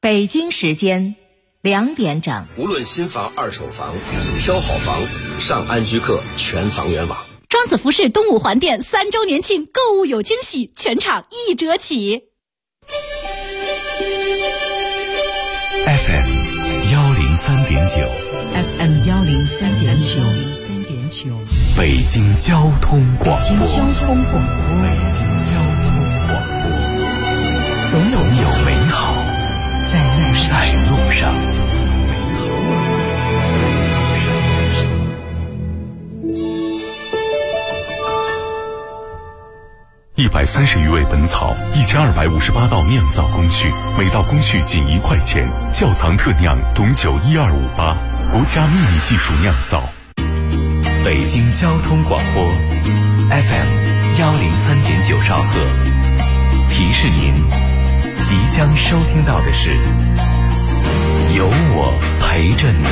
北京时间2点整。 无论新房、二手房，挑好房，上安居客全房源网。 庄子服饰东五环店3周年庆，购物有惊喜，全场1折起。 FM 103.9 FM 103.9， 北京交通广播。 北京交通广播，总有美好在路上。 130余味本草，1258道酿造工序，每道工序仅1块钱。窖藏特酿董酒12588，国家秘密技术酿造。 北京交通广播 FM 103.9兆赫，提示您，即将收听到的是有我陪着你。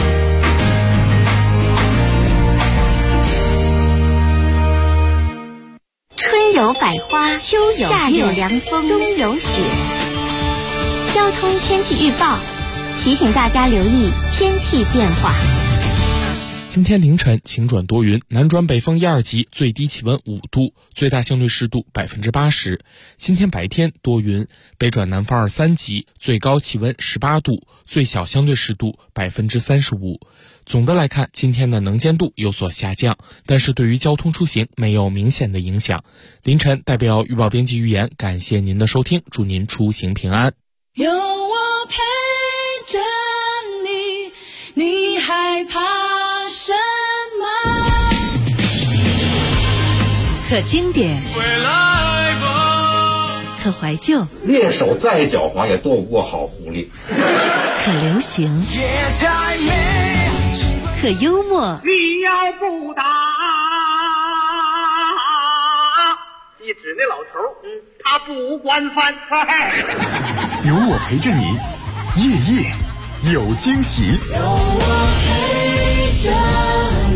春有百花，秋有夏有凉风，冬有雪。交通天气预报提醒大家留意天气变化。 今天凌晨晴转多云，南转北风1、2级，最低气温5度，最大相对湿度80%。今天白天多云，北转南风2、3级，最高气温18度，最小相对湿度35%。总的来看，今天的能见度有所下降，但是对于交通出行没有明显的影响。凌晨代表预报编辑预言，感谢您的收听，祝您出行平安。 有我陪着你，你害怕什么？ 可经典，可怀旧， 猎手再狡猾也斗不过好狐狸。 可流行，可幽默。 你要不打，你指那老头，他不管饭菜。 有我陪着你，夜夜有惊喜。 有我陪着你。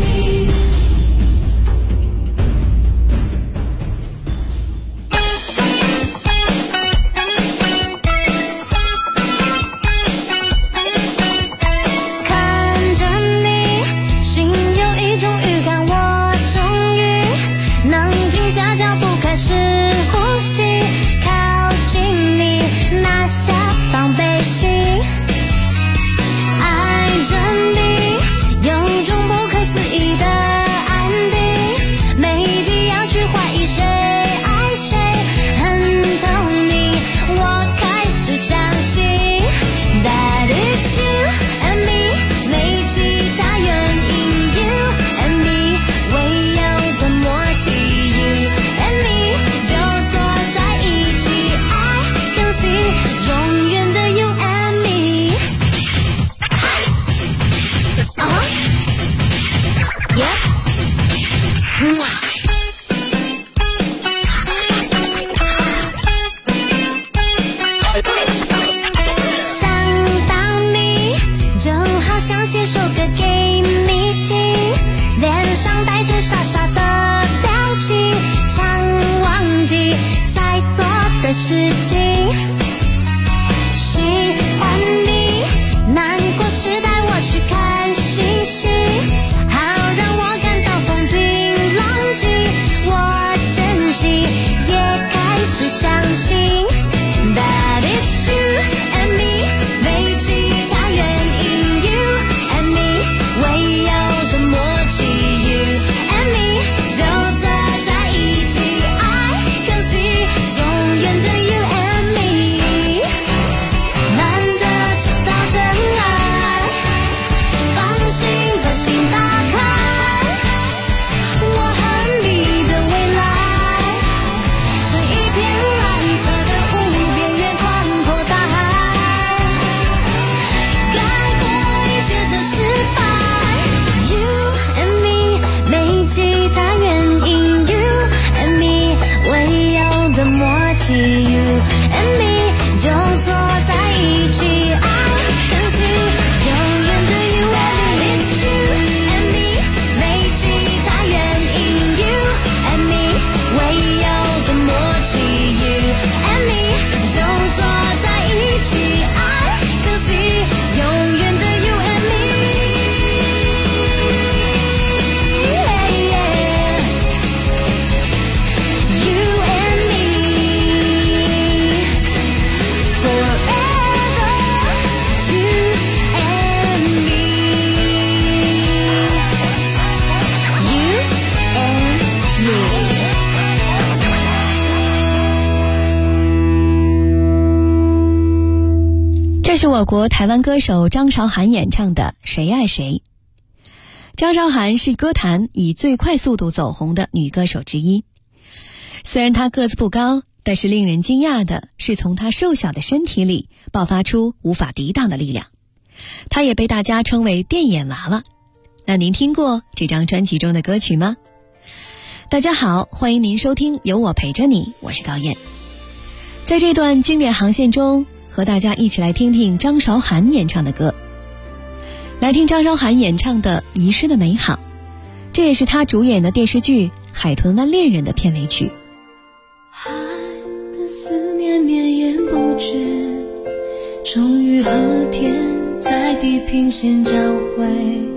这是我国台湾歌手张韶涵演唱的《谁爱谁》。张韶涵是歌坛以最快速度走红的女歌手之一。虽然她个子不高，但是令人惊讶的是从她瘦小的身体里爆发出无法抵挡的力量。她也被大家称为电眼娃娃。那您听过这张专辑中的歌曲吗？大家好，欢迎您收听有我陪着你，我是高燕。在这段经典航线中，和大家一起来听听张韶涵演唱的歌。来听张韶涵演唱的《遗失的美好》，这也是她主演的电视剧《海豚湾恋人》的片尾曲。 爱的思念绵延不绝，终于和天在地平线交汇。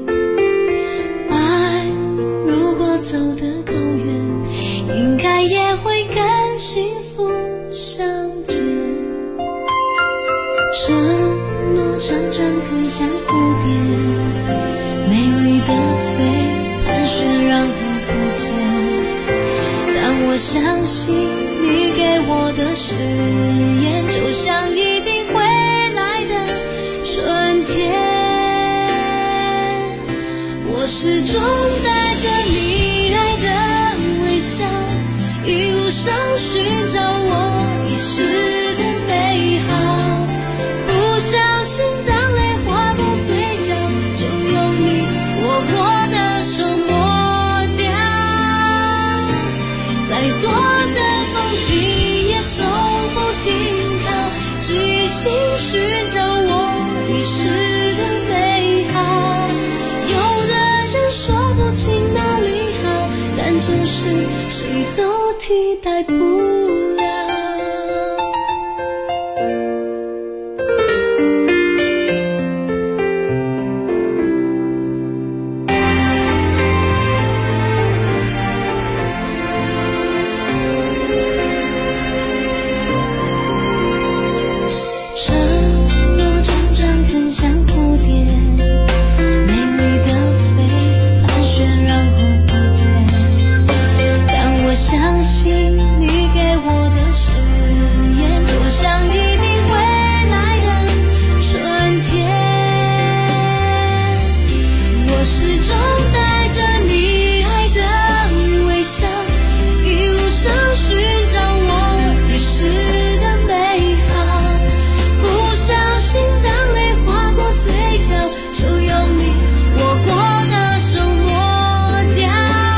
爱如果走得够远，应该也会跟幸福相见。承诺常常很像蝴蝶，美丽的飞，盘旋然后不见。但我相信你给我的誓言，就像一定会来的春天。我始终带着你爱的微笑，一路上寻找我遗失的美好。不小心当泪划过嘴角，就用你握过的手抹掉。再多的风景也从不停靠，只一心寻找我遗失的美好。有的人说不清哪里好，但就是谁都替代不了。相信你给我的誓言，就像一定会来的春天。我始终带着你爱的微笑，一路上寻找我遗失的美好。不小心当泪划过嘴角，就用你握过的手抹掉。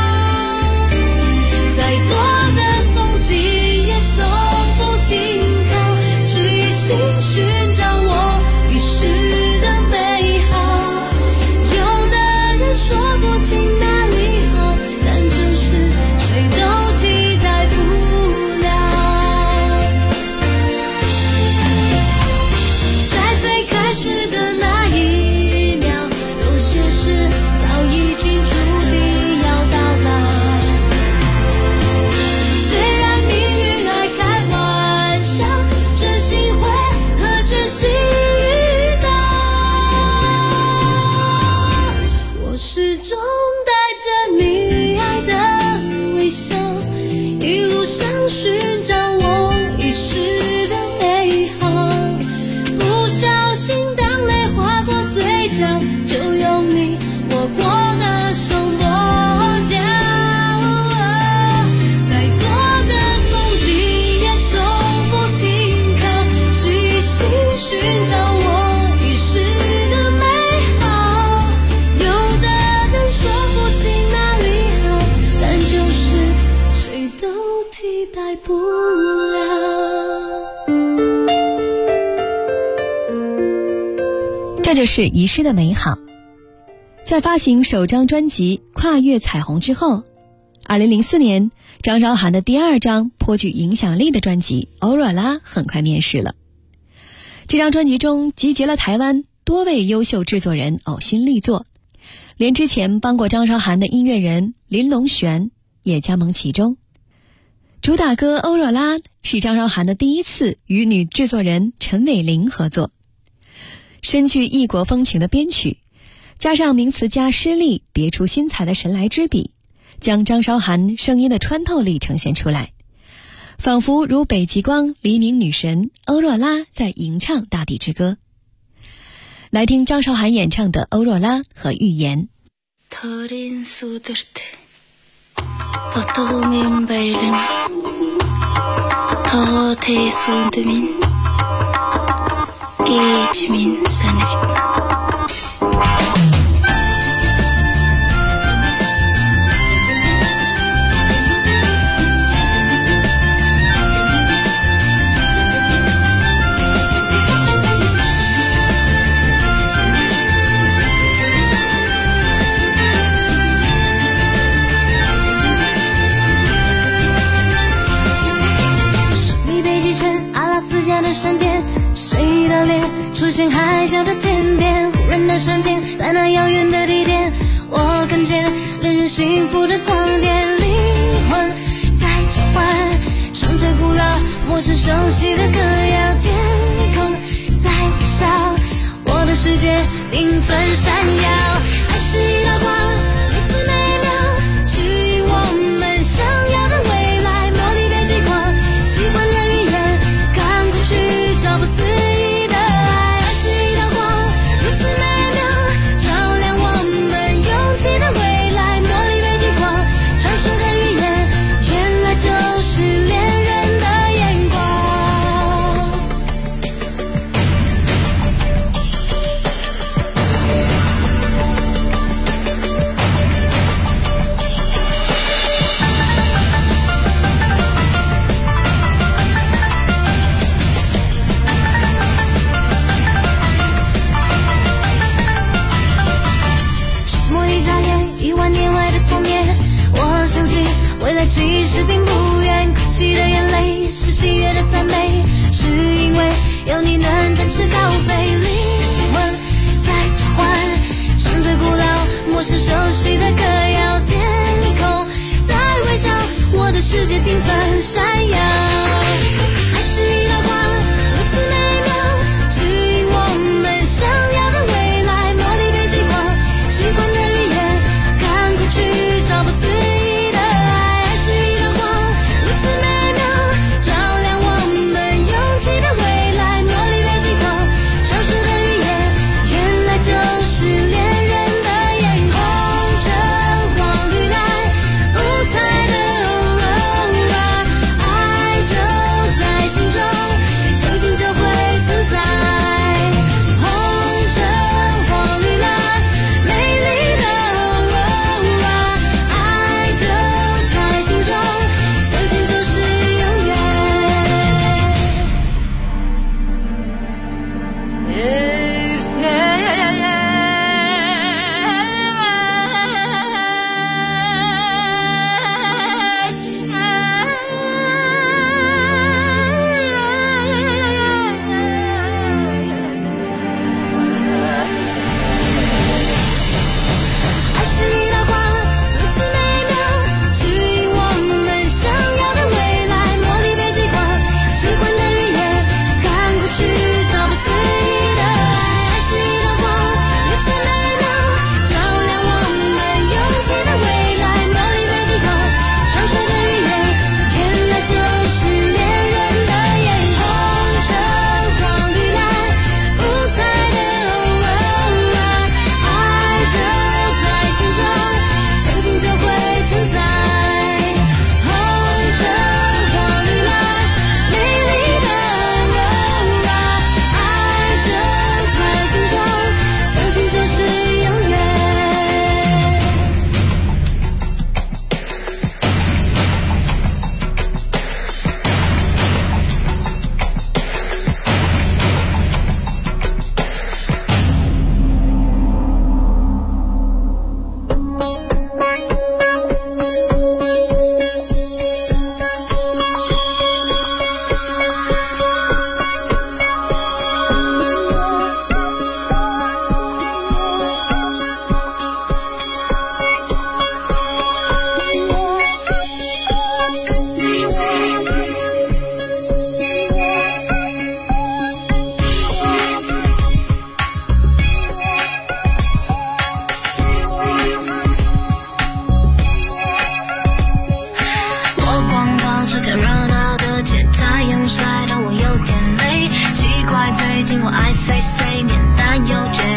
再多的风景也从不停靠，只一心寻找我遗失的美好。有的人说不清哪里好，但就是谁都替代不了。在最开始的那一秒，有些事早已经注定要到老。始终带着你爱的微笑，一路上寻找我遗失的美好。不小心当泪划过嘴角，就用你握过的手抹掉。再多的风景也从不停靠，只一心寻找我遗失的美好。有的说不清哪里好，但就是谁都替代不了。 这就是遗失的美好。在发行首张专辑《跨越彩虹》之后，2004年张韶涵的第二张颇具影响力的专辑《欧若拉》很快面世了。这张专辑中集结了台湾多位优秀制作人呕心力作，连之前帮过张韶涵的音乐人林隆璇也加盟其中。主打歌《欧若拉》是张韶涵的第一次与女制作人陈伟玲合作，深具异国风情的编曲，加上名词家施力别出心裁的神来之笔，将张韶涵声音的穿透力呈现出来，仿佛如北极光黎明女神欧若拉在吟唱大地之歌。 来听张韶涵演唱的《欧若拉》和《预言》。 闪电，谁的脸出现海角的天边？忽然的瞬间，在那遥远的地点，我看见令人幸福的光点。灵魂在召唤，唱着古老陌生熟悉的歌谣。天空在微笑，我的世界缤纷闪耀。爱是一道光，如此美妙，指引我们想要的未来。茉莉别激狂，喜欢的语言，赶快去找不思议的爱。爱是一道光，如此美妙，照亮我们勇气的未来。茉莉别激狂，传说的语言，原来就是恋人的眼光。未来其实并不远，哭泣的眼泪是喜悦的赞美，是因为有你能展翅高飞。灵魂在召唤，唱着古老陌生熟悉的歌谣。天空在微笑，我的世界缤纷闪耀。爱是一道光，如此美妙，指引我们想要的未来。茉莉别激狂，喜欢的语言，赶快去找不思议的爱。就是恋人的眼光，这黄绿蓝五彩的 Aurora， 爱就在心中，相信就会存在。红橙黄绿蓝，美丽的 Aurora， 爱就在心中，相信就是永远。我爱 say 年淡又绝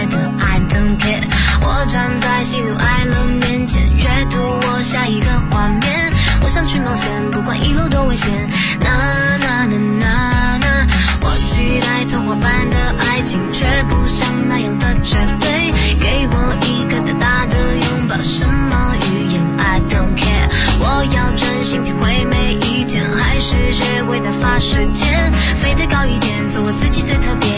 会打发时间，飞得高一点，做我自己最特别。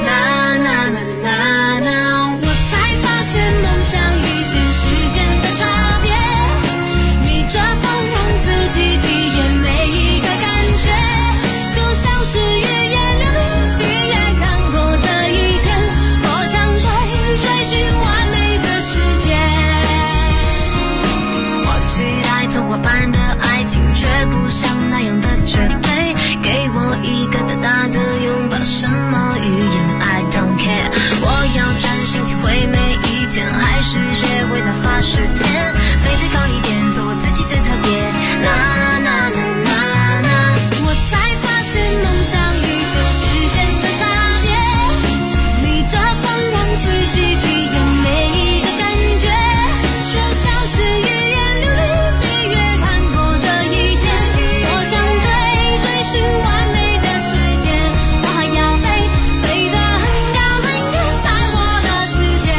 我才发现梦想与现实间的差别，逆着风让自己体验每一个感觉，就像是愈演流离喜悦，看过这一天，我想追寻完美的世界。我期待童话般的爱情，却不像那样的绝对，给我一个大大的拥抱，什么语言 I don't care， 我要专心体会每一天，还是学会打发时间，飞得高一点，做我自己最特别。我才发现梦想与现实间的差别，逆着风让自己体验每一个感觉，就像是愈演流离喜悦，看过这一天，我想追寻完美的世界，我还要飞得很高很远，在我的世界，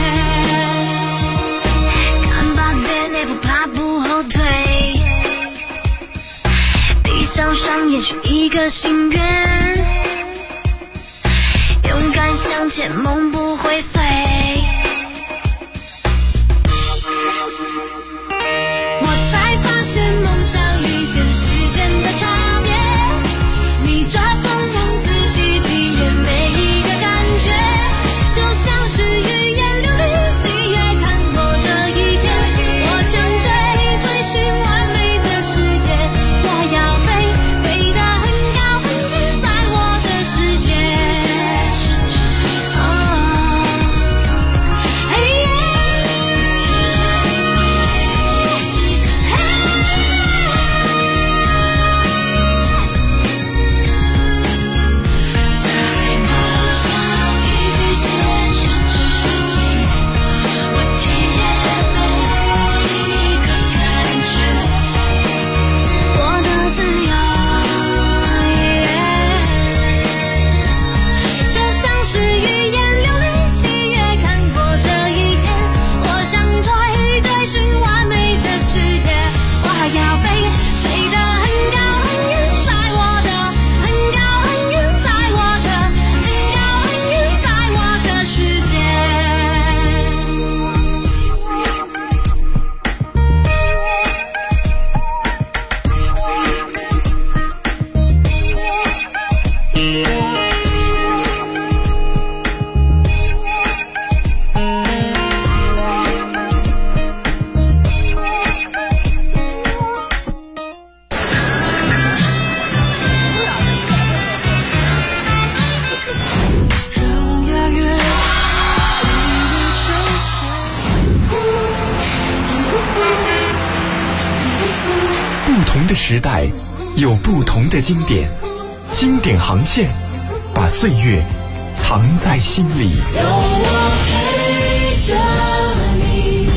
看吧别内不怕不后退，地上上也许一个心愿，勇敢向前，梦不会碎。我才发现梦想与现实间的差别，逆着风让自己体验每一个感觉，就像是愈演流离喜悦，看过这一天，我想追寻完美的世界，我还要飞得很高很远，在我的世界。我的自由，就像是愈演流离喜悦，看过这一天，我想追寻完美的世界，我还要飞得很高很远，在我的很高很远，在我的很高很远，在我的世界。 不同的时代有不同的经典，经典航线把岁月藏在心里。 有我陪着你。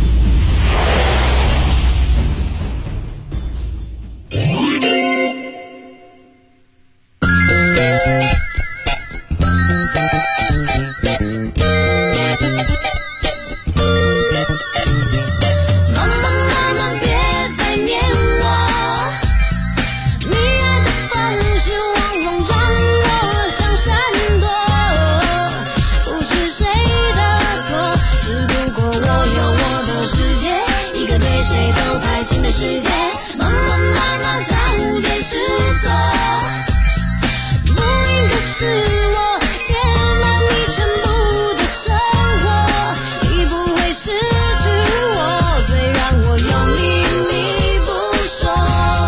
妈妈别再念我，你爱的方式往往让我想闪躲，不是谁的错，只不过我有我的世界，一个对谁都开心的世界。妈妈早点失措，不应该是我填满你全部的生活，你不会失去我，最让我有秘密不说。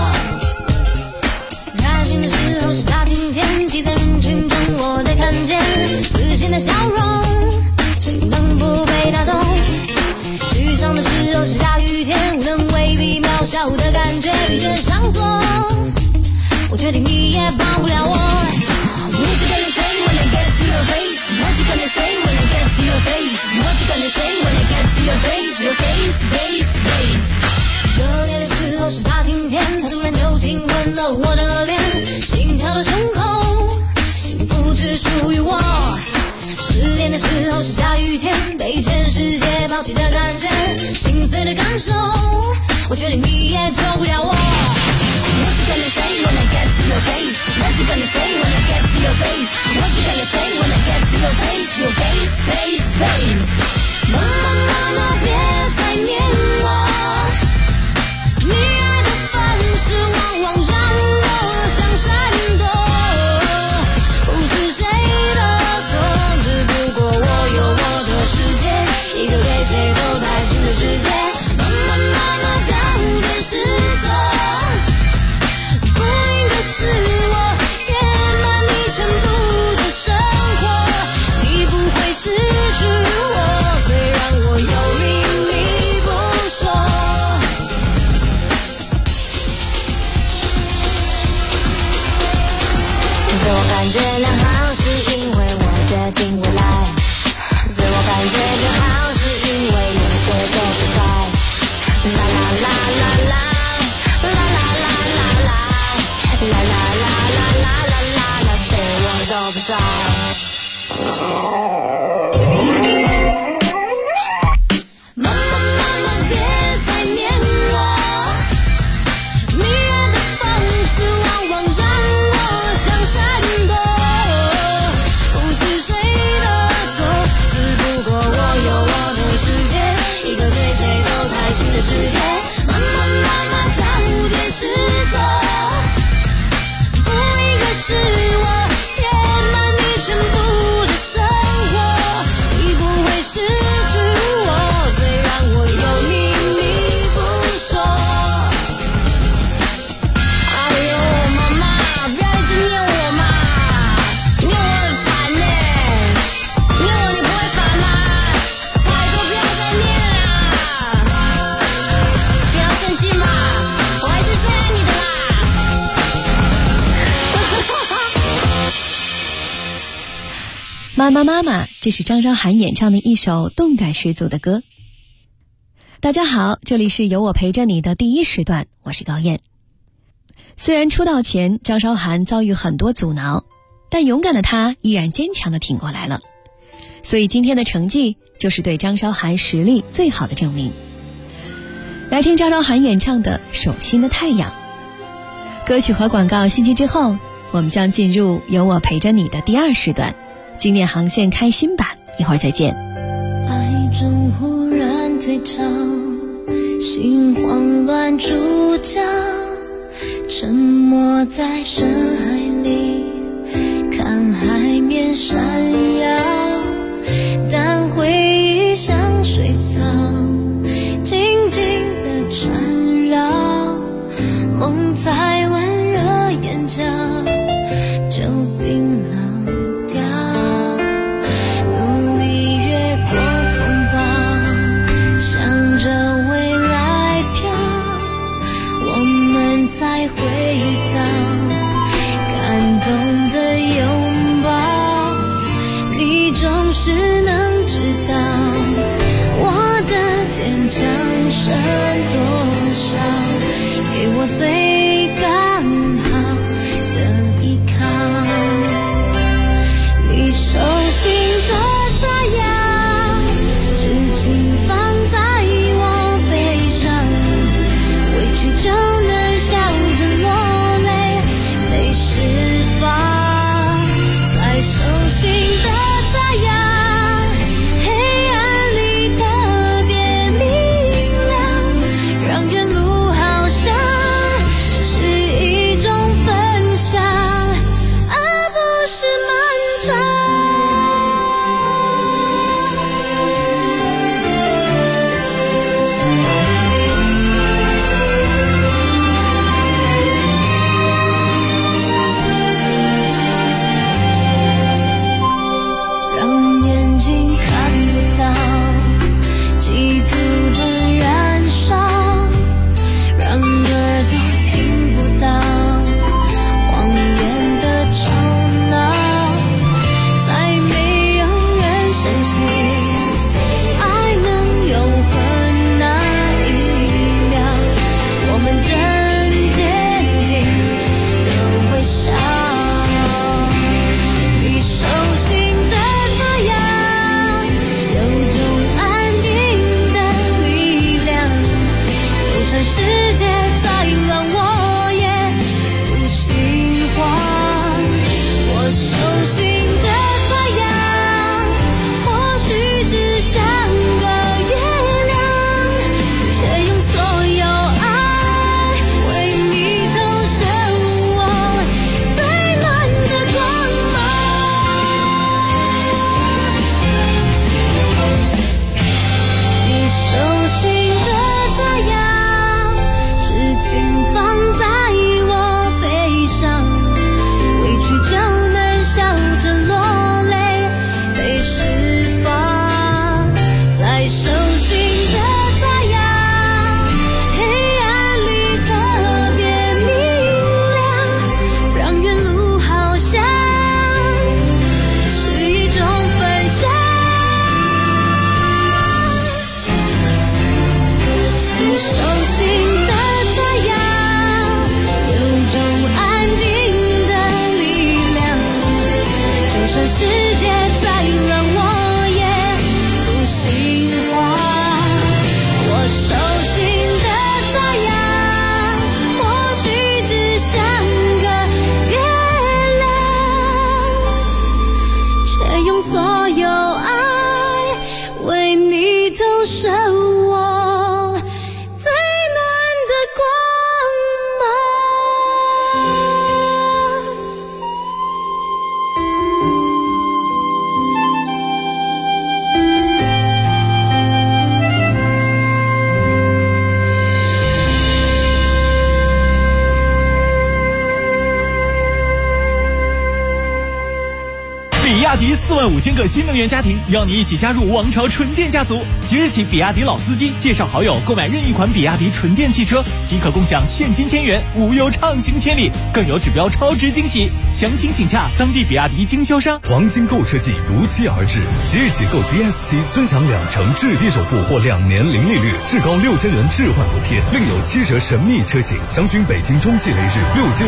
开心的时候是大晴天，挤在人群中我才看见自信的笑容，谁能不被打动？沮丧的时候是下雨天，人未必渺小的感觉，疲倦上座，我确定你也帮不了我。What you gonna say when I get to your face? What you gonna say when I get to your face? What you gonna say when I get to your face? Your face, face, face. 热烈的时候是大晴天，它突然就亲吻了我的脸，心跳的胸口，幸福只属于我。失恋的时候是下雨天，被全世界抛弃的感觉，心碎的感受，我确定你也救不了我。What you gonna say when I get to your your face? What you gonna say when I get to your face? What you gonna say when I get to your face? Your face, face, face. 妈妈妈妈别再念我，你爱的方式往往让我想闪躲，不是谁的错，只不过我有我的世界，一个对谁都开心的世界。妈妈妈妈早点失踪，不应该是我填满你全部的生活，你不会失去我，虽然我有秘密不说。自我感觉良好是因为我决定未来，自我感觉更好是因为连鞋都不甩。啦啦啦啦啦，啦啦啦啦啦，啦啦啦啦啦啦啦啦，谁我都不甩。妈妈妈妈别再念我，你爱的方式往往让我想闪躲，不是谁的错，只不过我有我的世界，一个对谁都开心的世界。妈妈妈妈早点失踪，不应该是我填满你全部的生活，你不会失去我，虽然我有秘密不说。哎呦，妈妈，不要一直念我嘛，念我很烦呢。念我你不会烦吗？拜托不要再念啦，不要生气嘛，我还是最爱你的啦。 妈妈妈妈，这是张韶涵演唱的一首动感十足的歌。大家好，这里是有我陪着你的第一时段，我是高燕。虽然出道前张韶涵遭遇很多阻挠，但勇敢的她依然坚强地挺过来了。所以今天的成绩就是对张韶涵实力最好的证明。来听张韶涵演唱的《手心的太阳》。歌曲和广告息息之后，我们将进入有我陪着你的第二时段，经典航线开新版，一会儿再见。 爱中忽然退潮，心慌乱出窍，沉默在深海里，看海面闪耀，但回忆像水草，静静地缠绕，梦才温热眼角，就冰冷掉，努力越过风暴，向着未来飘，我们才会遇到， 射我最暖的光芒。 比亚迪45000个新能源家庭，邀你一起加入王朝纯电家族。即日起，比亚迪老司机介绍好友购买任意款比亚迪纯电汽车，即可共享现金1000元，无忧畅行千里，更有指标超值惊喜。详情请洽当地比亚迪经销商。 黄金购车季如期而至，即日起购 DS7尊享2成置地首付或2年零利率，至高6000元置换补贴，另有7折神秘车型。详询北京中汽雷士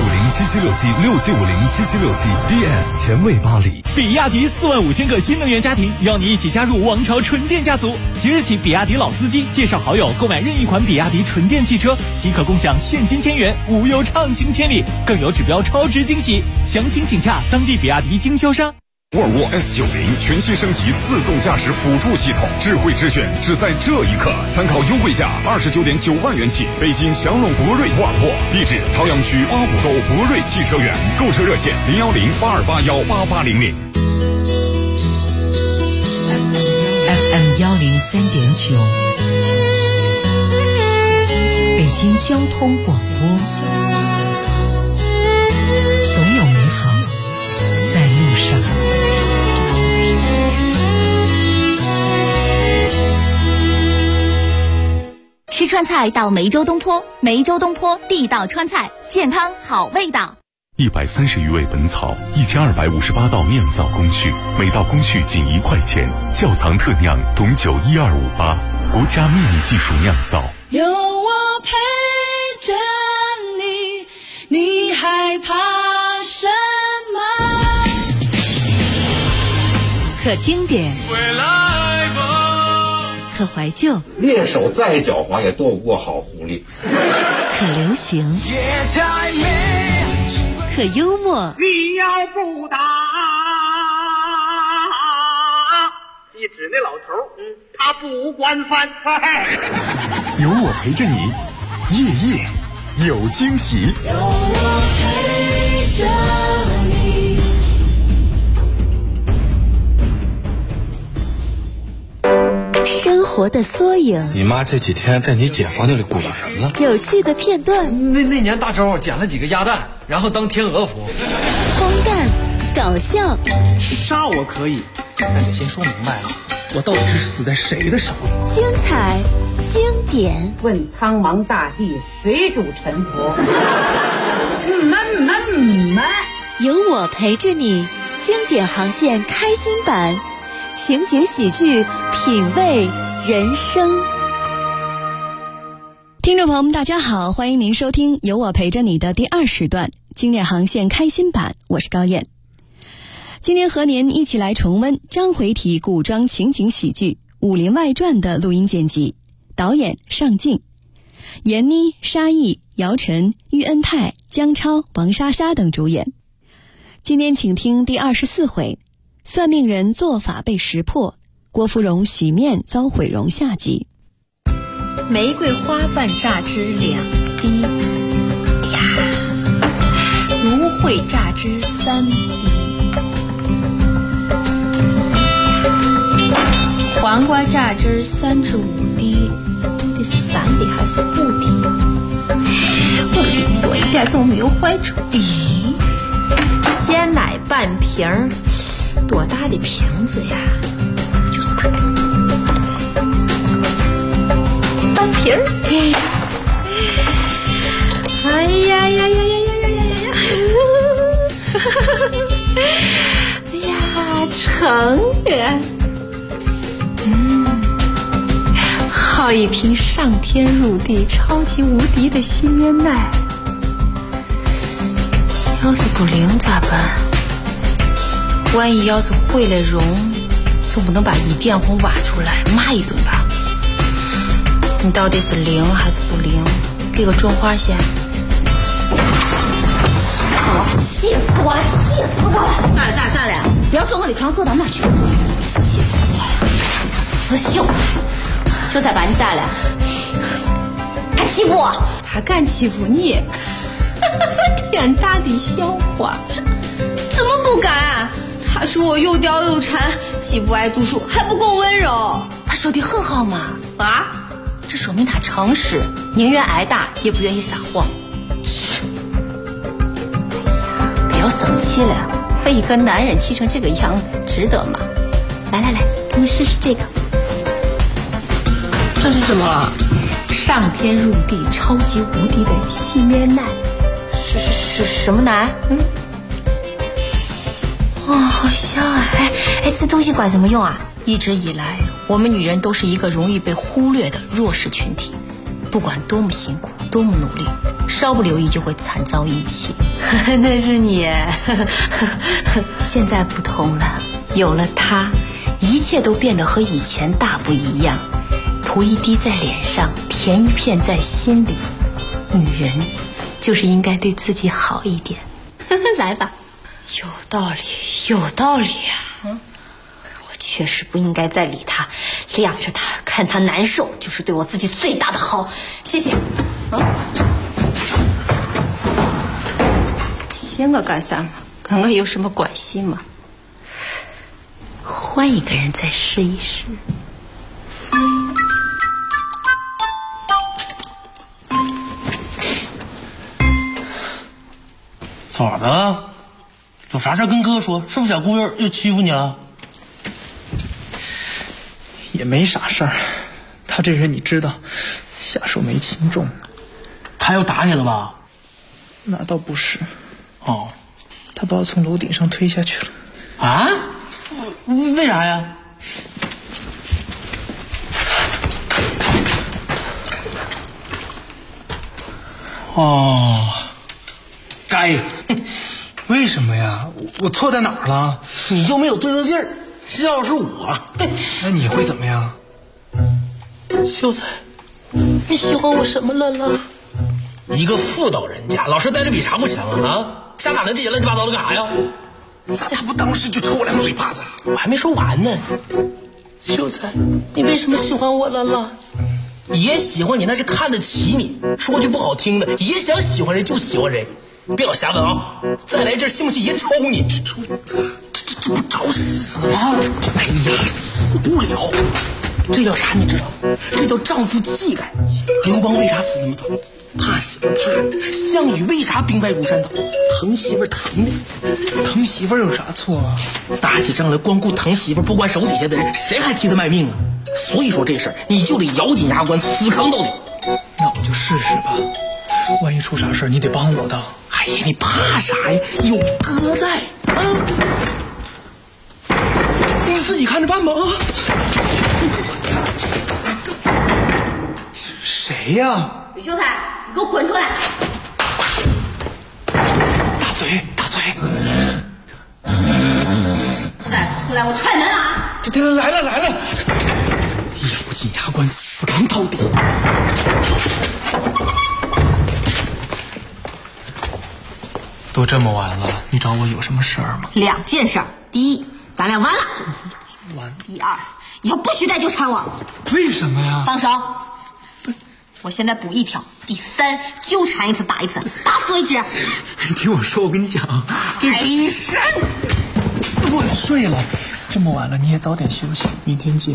67507767676767 DS 前卫巴黎。 比亚迪45000个新能源家庭，邀你一起加入王朝纯电家族。即日起，比亚迪老司机介绍好友购买任意款比亚迪纯电汽车，即可共享现金1000元，无忧畅行千里，更有指标超值惊喜。详情请洽当地比亚迪经销商。 沃尔沃 S90 全新升级自动驾驶辅助系统，智慧之选只在这一刻。参考优惠价29.9万元起，北京祥龙博瑞沃尔沃，地址朝阳区85沟博瑞汽车园，购车热线010-8281-8800。 FM 103.9，北京交通广播，总有美好在路上。 吃川菜到梅州东坡，梅州东坡地道川菜，健康好味道。 130余味本草，1258道酿造工序，每道工序仅1块钱，窖藏特酿董酒12588，国家秘密技术酿造。 有我陪着你，你害怕什么？ 可经典，可怀旧， 猎手再狡猾也躲不过好狐狸。 可流行，可幽默。 你要不打，一指那老头，他不惯犯。 有我陪着你，夜夜有惊喜。 有我陪着你。 生活的缩影， 你妈这几天在你姐房间里鼓捣什么了？ 有趣的片段。 那年大周捡了几个鸭蛋，然后当天鹅服。 荒诞，搞笑。 杀我可以，但得先说明白了，我到底是死在谁的手？ 精彩，经典。 问苍茫大地，谁主沉浮？ 有我陪着你，经典航线开心版。情节喜剧，品味人生。听众朋友们大家好，欢迎您收听有我陪着你的第2时段经典航线开心版，我是高燕。今天和您一起来重温章回体古装情景喜剧《武林外传》的录音剪辑，导演尚敬，闫妮、沙溢、姚晨、喻恩泰、姜超、王莎莎等主演。今天请听第24回，算命人做法被识破，郭芙蓉洗面遭毁容下集。 玫瑰花瓣榨汁2滴呀，芦荟榨汁3滴，黄瓜榨汁3至5滴，这是3滴还是5滴？我给你多一点，怎么没有坏处？咦，鲜奶半瓶儿。多大的瓶子呀？就是它，半瓶儿。哎呀呀呀呀呀呀呀呀！哎呀，成了。好一瓶上天入地、超级无敌的新鲜奶。要是不灵咋办？万一要是毁了容，总不能把一点红挖出来骂一顿吧？你到底是灵还是不灵？给个准话先。气死我了！气死我了！咋了？不要坐我的床，坐到哪去？气死我了！死小子！ 秀才把你咋了？他欺负我，他敢欺负你？天大的笑话！怎么不敢？他说我又刁又馋，既不爱读书，还不够温柔。他说的很好嘛，啊，这说明他诚实，宁愿挨打也不愿意撒谎。不要生气了，为一个男人气成这个样子，值得吗？来来来，给你试试这个。这是什么？上天入地超级无敌的洗面奶。是什么奶？哇，好香啊！哎，这东西管什么用啊？一直以来，我们女人都是一个容易被忽略的弱势群体，不管多么辛苦，多么努力，稍不留意就会惨遭遗弃。那是你。现在不同了，有了它，一切都变得和以前大不一样。涂一滴在脸上，甜一片在心里。女人就是应该对自己好一点。来吧。有道理，有道理呀。我确实不应该再理他，晾着他，看他难受，就是对我自己最大的好。谢谢。谢我干啥嘛？跟我有什么关系吗？换一个人再试一试。 咋的了？有啥事跟哥哥说？是不是小姑又欺负你了？ 也没啥事儿，他这人你知道，下手没轻重。 他又打你了吧？ 那倒不是。 哦， 他把我从楼顶上推下去了。 啊？为啥呀？哦，该。 为什么呀？我错在哪儿了？ 你就没有对劲儿。要是我， 那你会怎么样？ 秀才，你喜欢我什么了啦？一个妇道人家，老师带着比啥不强啊？瞎打那这些乱七八糟的干啥呀？ 那他不当时就抽我两嘴巴子？ 我还没说完呢。秀才，你为什么喜欢我了啦？爷喜欢你那是看得起你，说句不好听的，爷想喜欢谁就喜欢谁。别老瞎问啊！再来这儿信不信爷抽你？这不找死吗？哎呀，死不了！这叫啥你知道吗？这叫丈夫气概。刘邦为啥死那么早？怕媳妇怕。项羽为啥兵败如山倒？疼媳妇疼的。 疼媳妇有啥错啊？ 打起仗来光顾疼媳妇，不管手底下的人，谁还替他卖命啊？所以说这事儿你就得咬紧牙关，死扛到底。 那我就试试吧，万一出啥事儿你得帮我的。 哎呀，你怕啥呀？有哥在啊！你自己看着办吧啊！ 谁呀？ 吕秀才，你给我滚出来！ 大嘴，大嘴！ 再不出来，我踹门了啊！ 这来了来了！咬紧牙关，死扛到底！都这么晚了，你找我有什么事儿吗 ？2件事儿。第一，咱俩完了。 完。 第二，以后不许再纠缠我。 为什么呀？ 放手。我现在补一条。第三，纠缠一次打一次，打死为止。 你听我说，我跟你讲， 海参。 我睡了，这么晚了，你也早点休息，明天见。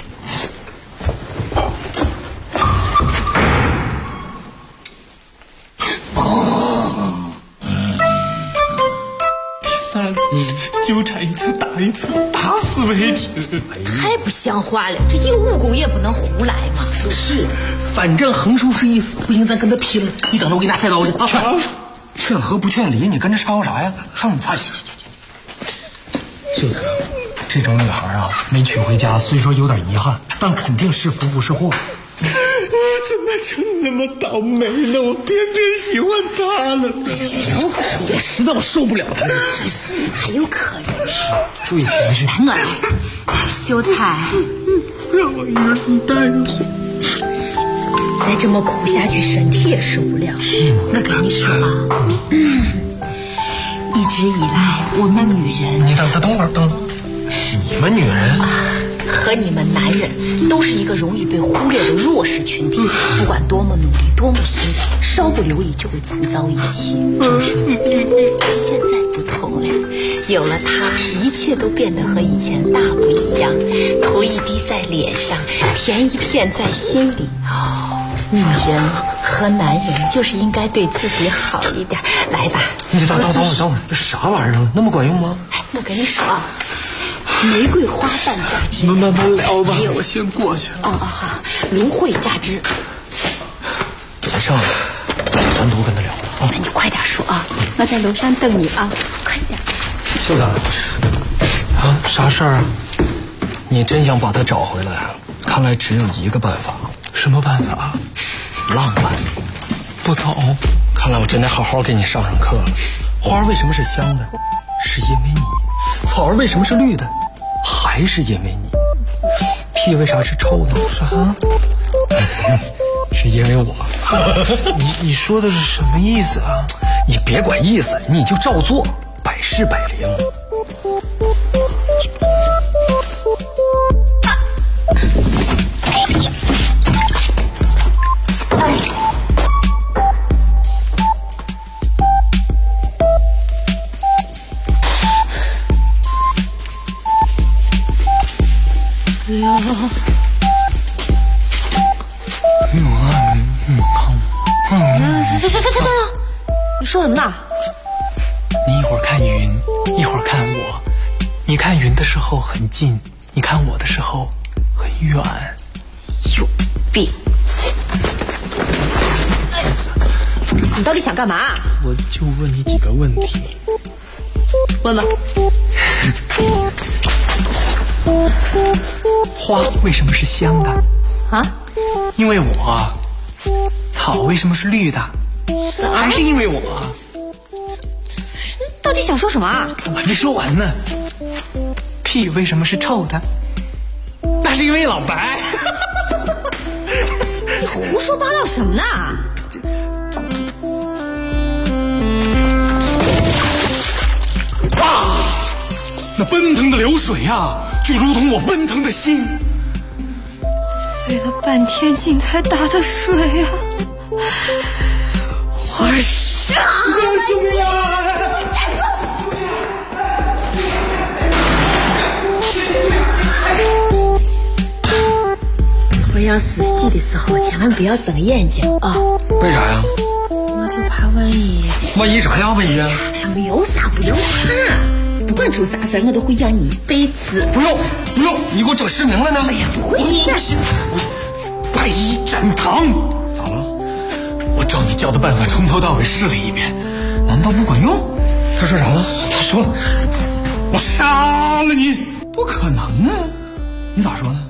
纠缠一次打一次，打死为止。 太不像话了，这有武功也不能胡来嘛。 是，反正横竖是一死，不行咱跟他拼了。你等着，我给你拿菜刀去。 劝和不劝离，你跟着掺和啥呀？上你擦去。秀才，这种女孩啊，没娶回家，虽说有点遗憾，但肯定是福不是祸。怎么就那么倒霉呢？我偏偏喜欢他了呢！ 有可能，实在我受不了他了。 还有可能是注意情绪。 我来，秀才， 让我一人待会。 再这么苦下去，身体也受不了。我跟你说啊，一直以来我们女人…… 你等会儿，等。你们女人和你们男人都是一个容易被忽略的弱势群体，不管多么努力，多么辛苦，稍不留意就会惨遭遗弃。现在不同了，有了他，一切都变得和以前大不一样。头一滴在脸上，甜一片在心里。女人和男人就是应该对自己好一点。来吧， 你等会儿，这啥玩意儿啊？那么管用吗？ 哎，我跟你说啊，玫瑰花瓣榨汁， 慢慢聊吧， 还有我先过去了。 好，芦荟榨汁。 先上来，单独跟他聊了啊。 那你快点说啊，我在楼上等你啊，快点。 秀子，啊，啥事儿啊？你真想把他找回来？看来只有一个办法。什么办法？浪漫。不懂。看来我真得好好给你上课了。花为什么是香的？是因为你。草儿为什么是绿的？还是因为你。屁为啥是臭的？啊？是因为我。你说的是什么意思啊？你别管意思，你就照做，百试百灵。 你说什么呢？ 你一会儿看云，一会儿看我。你看云的时候很近，你看我的时候很远。 有病！你到底想干嘛？ 我就问你几个问题。 问吧。 花为什么是香的？ 啊？ 因为我。草为什么是绿的？还是因为我？ 到底想说什么啊？ 我还没说完呢。屁为什么是臭的？那是因为老白。 胡说八道什么呢？ 那奔腾的流水啊，就如同我奔腾的心。 费了半天劲才打的水啊！我杀！ 救命啊！ 我要死戏的时候，千万不要睁眼睛啊！ 为啥呀？ 我就怕万一。 万一啥呀？万一啊？ 没有啥，不要怕。不管出啥事儿，我都会养你一辈子。 不用，你给我整失明了呢？ 哎呀，不会这样。 白衣斩堂。咋了？我照你教的办法从头到尾试了一遍，难道不管用？他说啥了？他说我杀了你。不可能啊！你咋说的？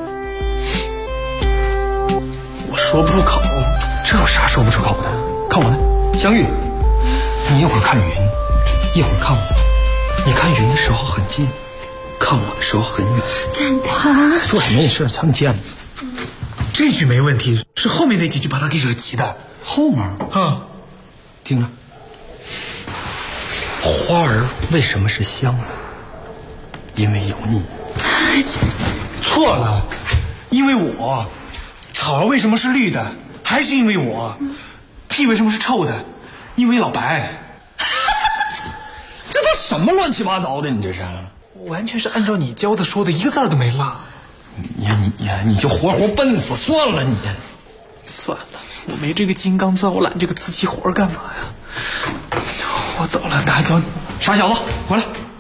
我说不出口。这有啥说不出口的？看我的，相遇。你一会儿看云，一会儿看我。你看云的时候很近，看我的时候很远。 真的？ 做什么也是常见的。这句没问题，是后面那几句把他给惹急的。后面啊，听着，花儿为什么是香的？因为有你。错了，因为我。草为什么是绿的？还是因为我。屁为什么是臭的？因为老白。这都什么乱七八糟的？你这是？我完全是按照你教的说的，一个字都没落。你就活活笨死算了你。算了，我没这个金刚钻，我揽这个瓷器活干嘛呀？我走了，大小傻小子回来。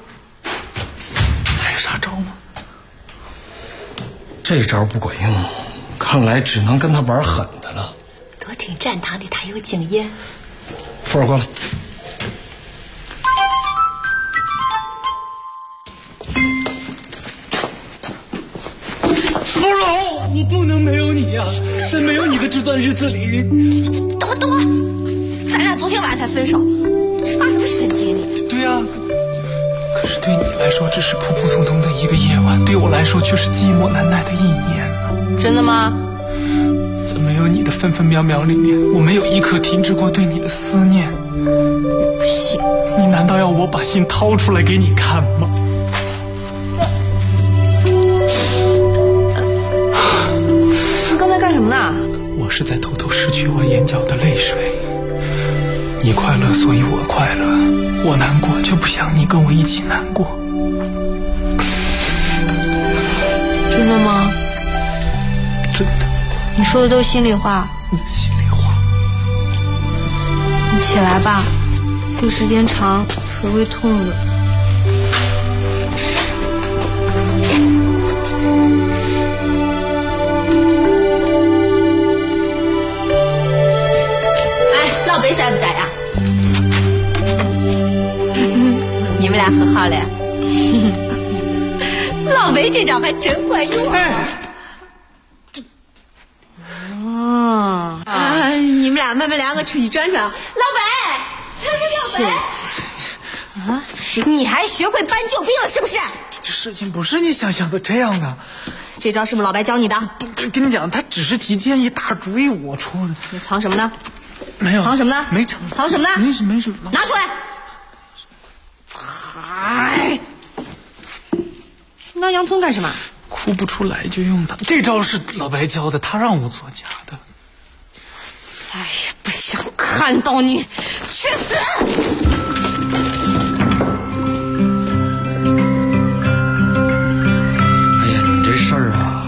还有啥招吗？这招不管用，看来只能跟他玩狠的了。 多听站堂里他有经验。 富儿过来。芙蓉，我不能没有你呀！在没有你的这段日子里， 等我，咱俩昨天晚上才分手，是发什么神经你？ 对呀，可是对你来说这是普普通通的一个夜晚，对我来说却是寂寞难耐的一年啊！ 真的吗？ 在没有你的分分秒秒里面，我没有一刻停止过对你的思念。 不行， 你难道要我把心掏出来给你看吗？ 是在偷偷拭去我眼角的泪水。你快乐，所以我快乐；我难过，却不想你跟我一起难过。 真的吗？ 真的。 你说的都是心里话。 心里话。 你起来吧，这时间长腿会痛的。 老白在不在呀？你们俩和好了？老白这招还真管用啊！你们俩慢慢两个出去转转。老白，老白， 啊，你还学会搬救兵了是不是？ 这事情不是你想象的这样的。 这招是不是老白教你的？ 跟你讲，他只是提建议，大主意我出的。 你藏什么呢？ 没有。 藏什么呢？ 没藏。 藏什么呢？ 没什么。 拿出来。 嗨， 拿洋葱干什么？ 哭不出来就用它。这招是老白教的，他让我做假的。 再也不想看到你，去死！ 哎呀，你这事儿啊，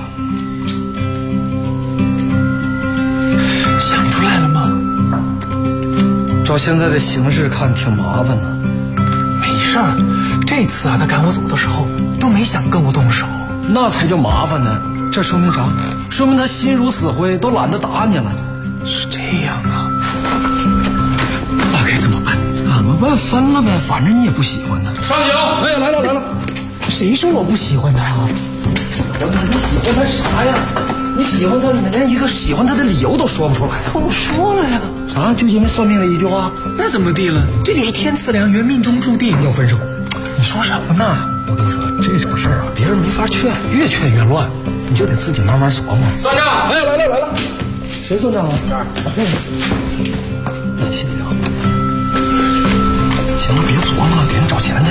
想出来了吗？ 照现在的形势看，挺麻烦的。 没事儿，这次啊，他赶我走的时候都没想跟我动手， 那才叫麻烦呢。这说明啥？说明他心如死灰，都懒得打你了。 是这样啊？那该怎么办？ 怎么办？分了呗，反正你也不喜欢他。 上酒！ 哎，来了！ 谁说我不喜欢他啊？ 你喜欢他啥呀？你喜欢他，你连一个喜欢他的理由都说不出来。 我说了呀。 啥？就因为算命的一句话？ 那怎么地了？这就是天赐良缘，命中注定要分手。你说什么呢？ 我跟你说，这种事儿啊，别人没法劝，越劝越乱，你就得自己慢慢琢磨。 算账！ 哎，来了！谁算账啊？这儿。那谢谢啊。行了，别琢磨了，给人找钱去。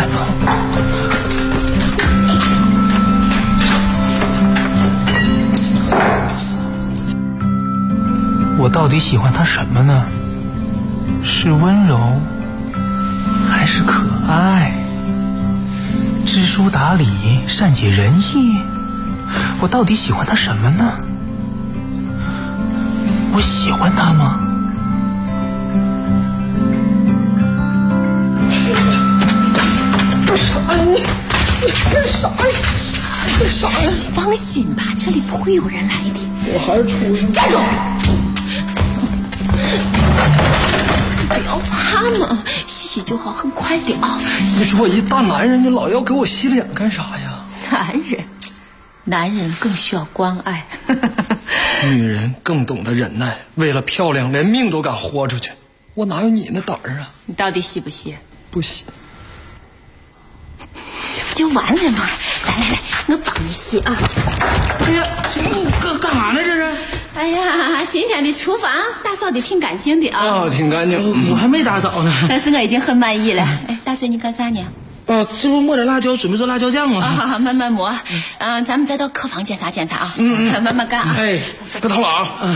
我到底喜欢他什么呢？是温柔，还是可爱？知书达理，善解人意。我到底喜欢他什么呢？我喜欢他吗？ 啥呀你干啥呀？干啥呀？放心吧，这里不会有人来的。 我还是出去。 站住！不要怕嘛，洗洗就好，很快的啊。 你说我一大男人，你老要给我洗脸干啥呀？ 男人更需要关爱。 女人更懂得忍耐，为了漂亮连命都敢豁出去。我哪有你那胆儿啊？ 你到底洗不洗？ 不洗。 这不就完了吗？来，我帮你洗啊。 哎呀，这干啥呢？这是？ 哎呀，今天的厨房打扫的挺干净的啊。 啊，挺干净。 我还没打扫呢。 但是我已经很满意了。哎，大嘴你干啥呢？ 这不抹点辣椒，准备做辣椒酱吗？ 好，慢慢磨。咱们再到客房检查检查啊。慢慢干啊。 哎，别偷懒啊。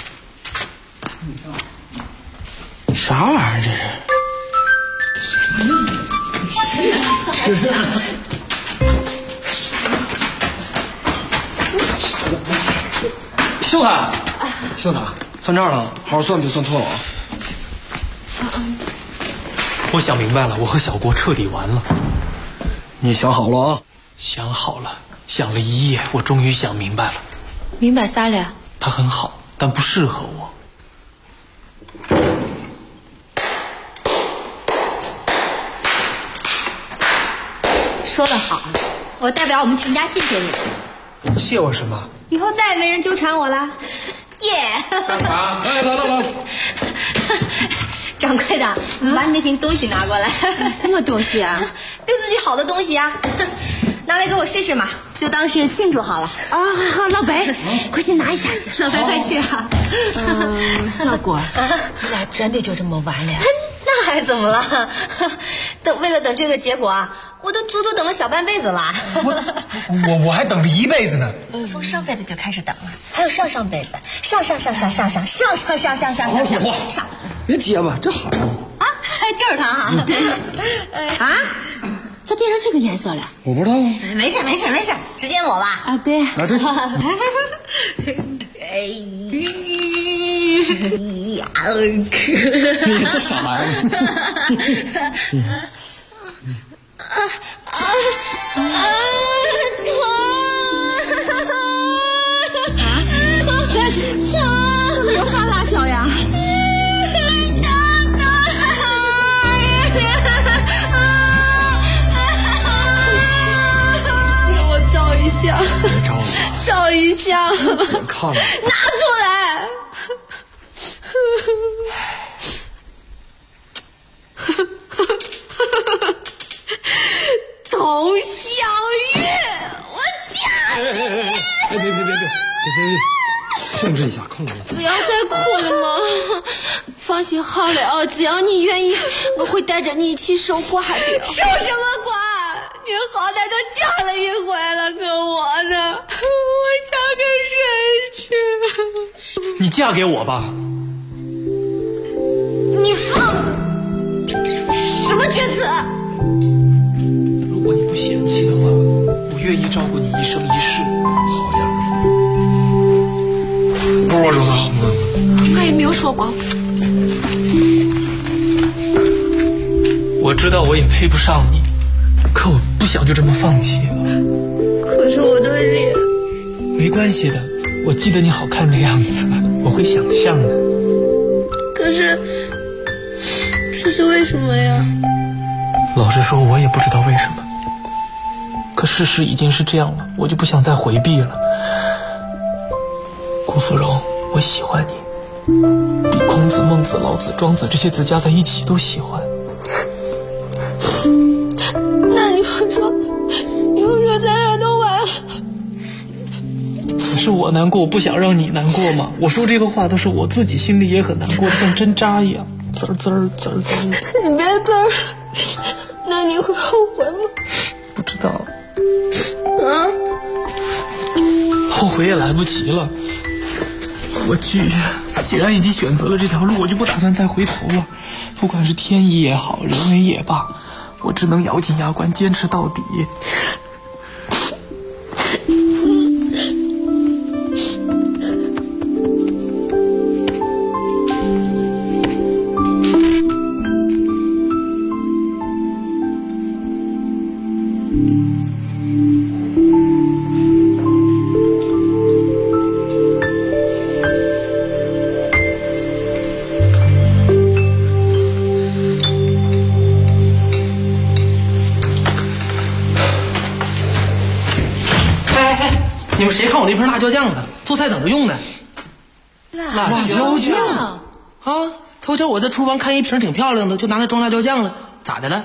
啥玩意儿这是？ 秀塔，算账了，好好算，别算错了啊。 我想明白了，我和小郭彻底完了。 你想好了啊？ 想好了，想了一夜，我终于想明白了。 明白啥了？ 他很好，但不适合我。 说得好，我代表我们全家谢谢你。 谢我什么？ 以后再也没人纠缠我了。耶！ 干啥？哎，来。 掌柜的，把你那瓶东西拿过来。什么东西啊？对自己好的东西啊。拿来给我试试嘛，就当是庆祝好了。啊，老白，快去拿一下去。老白，快去啊！ 小果，你俩真的就这么完了？ 那还怎么了？为了等这个结果啊， 我都足足等了小半辈子了。 我还等了一辈子呢。 从上辈子就开始等了，还有上上辈子，上。 别结巴，这好啊，就是他哈。啊，咋变成这个颜色了？ 我不知道啊。 没事，直接抹吧。 啊，对。这啥玩意儿？ 怎么又发辣椒呀？ 给我照一下，照一下， 我看了， 拿出来。佟湘玉，我嫁给你！ 别，控制一下。 不要再哭了嘛！放心好了啊，只要你愿意，我会带着你一起守寡的。 守什么寡？你好歹都嫁了一回了，可我呢？我嫁给谁去？ 你嫁给我吧。 你放什么厥词？ 如果你不嫌弃的话，我愿意照顾你一生一世。好样的！不是我说的， 我也没有说过。 我知道我也配不上你，可我不想就这么放弃了。 可是我的脸…… 没关系的，我记得你好看的样子，我会想象的。 可是，这是为什么呀？ 老实说，我也不知道为什么。可事实已经是这样了，我就不想再回避了。顾芙蓉，我喜欢你，比孔子、孟子、老子、庄子这些字加在一起都喜欢。 那你会说咱俩都完了？ 是我难过，我不想让你难过嘛。我说这个话都是我自己心里也很难过的，像针扎一样，滋儿。 你别滋儿，那你会后悔吗？ 不知道。 啊？ 后悔也来不及了。我既然已经选择了这条路，我就不打算再回头了。不管是天意也好，人为也罢，我只能咬紧牙关坚持到底。你们谁看我那瓶辣椒酱了？做菜等着用呢。 辣椒酱啊！头前我在厨房看一瓶挺漂亮的，就拿来装辣椒酱了。咋的了？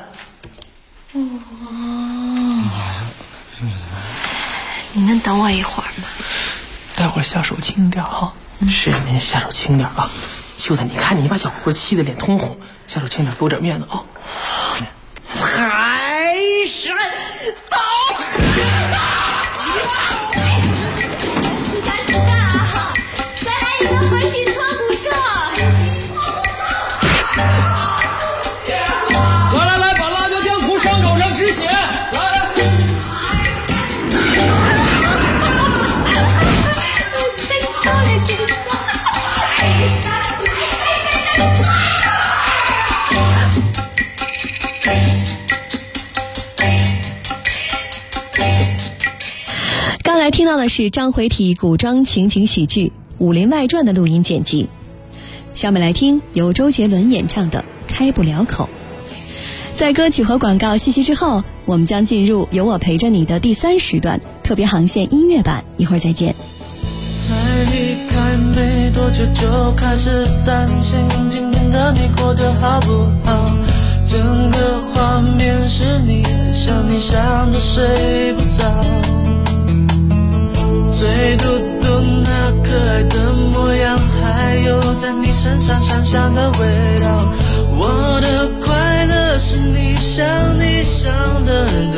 你能等我一会儿吗？ 待会儿下手轻点哈。是，您下手轻点啊。秀才，你看你把小胡气得脸通红，下手轻点，给我点面子啊。 还是刀。 来，把辣椒酱涂伤口上止血。来。 刚才听到的是章回体古装情景喜剧《武林外传》的录音剪辑。下面来听由周杰伦演唱的《开不了口》。在歌曲和广告信息之后，我们将进入有我陪着你的第3时段特别航线音乐版，一会儿再见。 才离开没多久就开始担心今天的你过得好不好，整个画面是你，想你想得睡不着，最嘟嘟那可爱的模样，还有在你身上香香的味道，我的快乐是你想的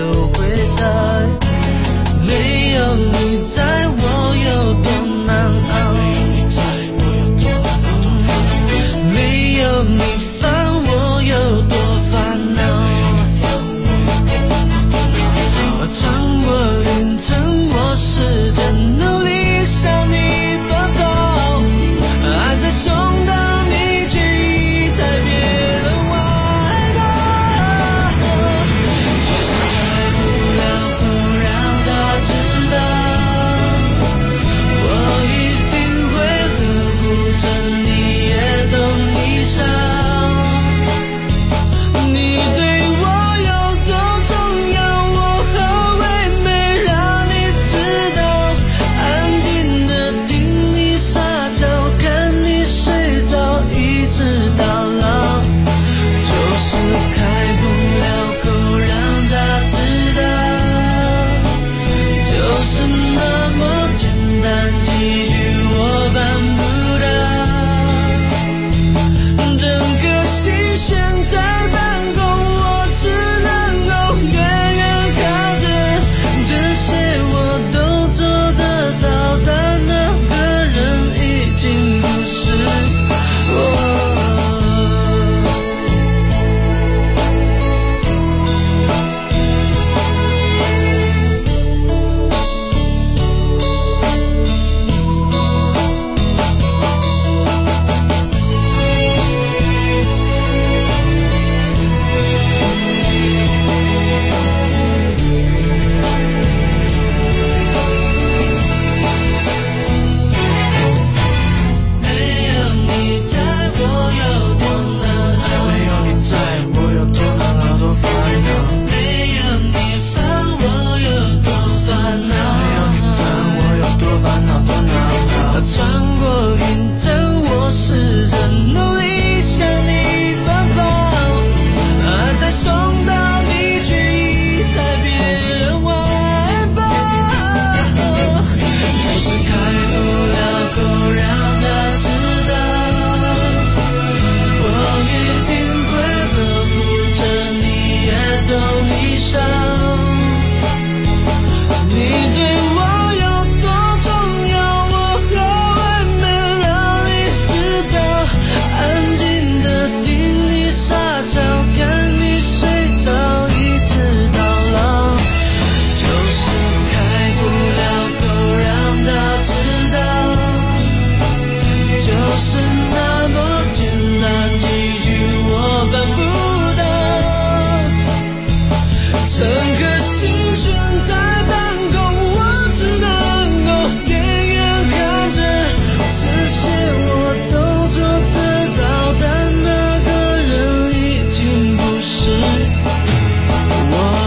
整个心悬在半空，我只能够远远看着这些我都做得到，但那个人已经不是我。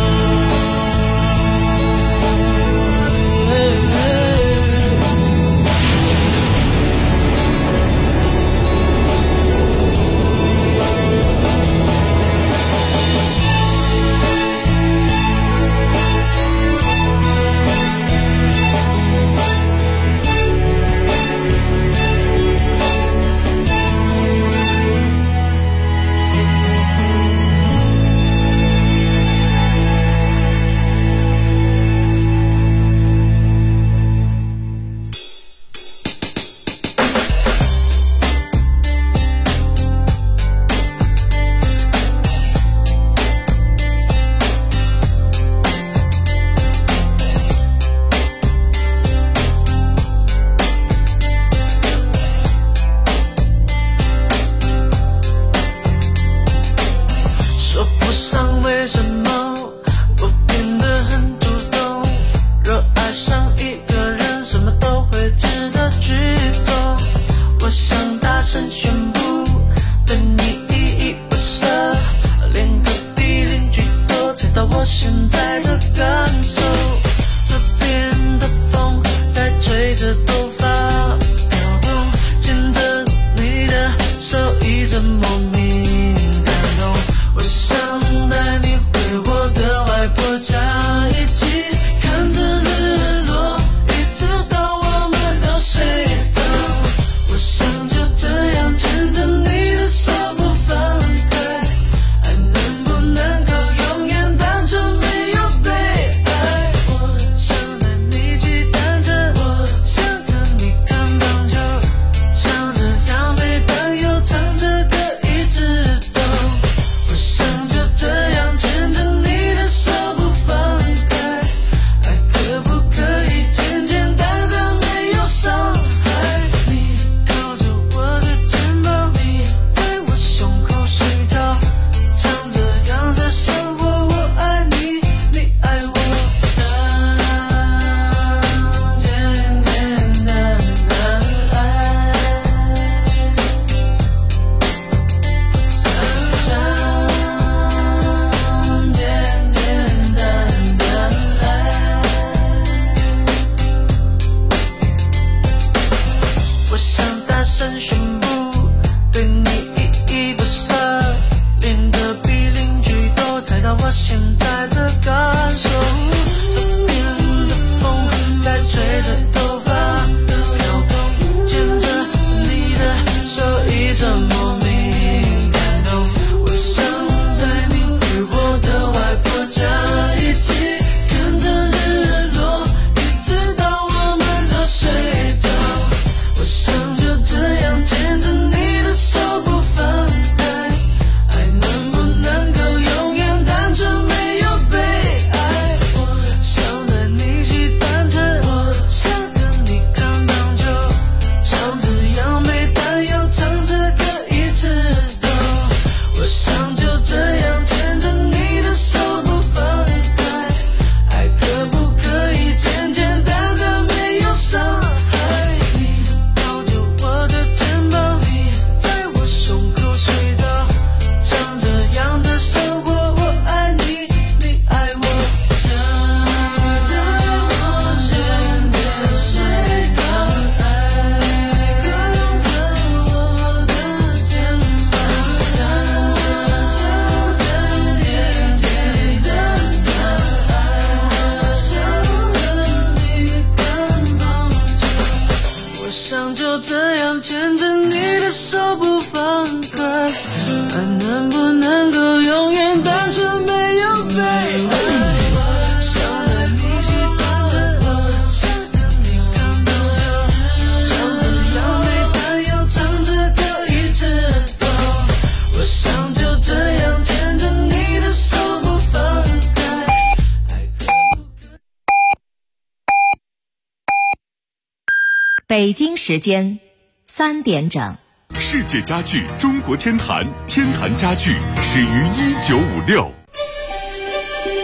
北京时间3点整。 世界家具中国天坛，天坛家具始于1956。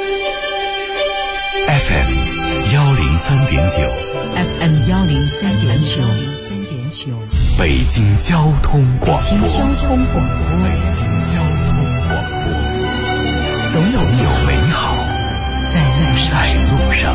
FM 103.9 FM 103.9 北京交通广播。 北京交通广播， 总有美好在路上。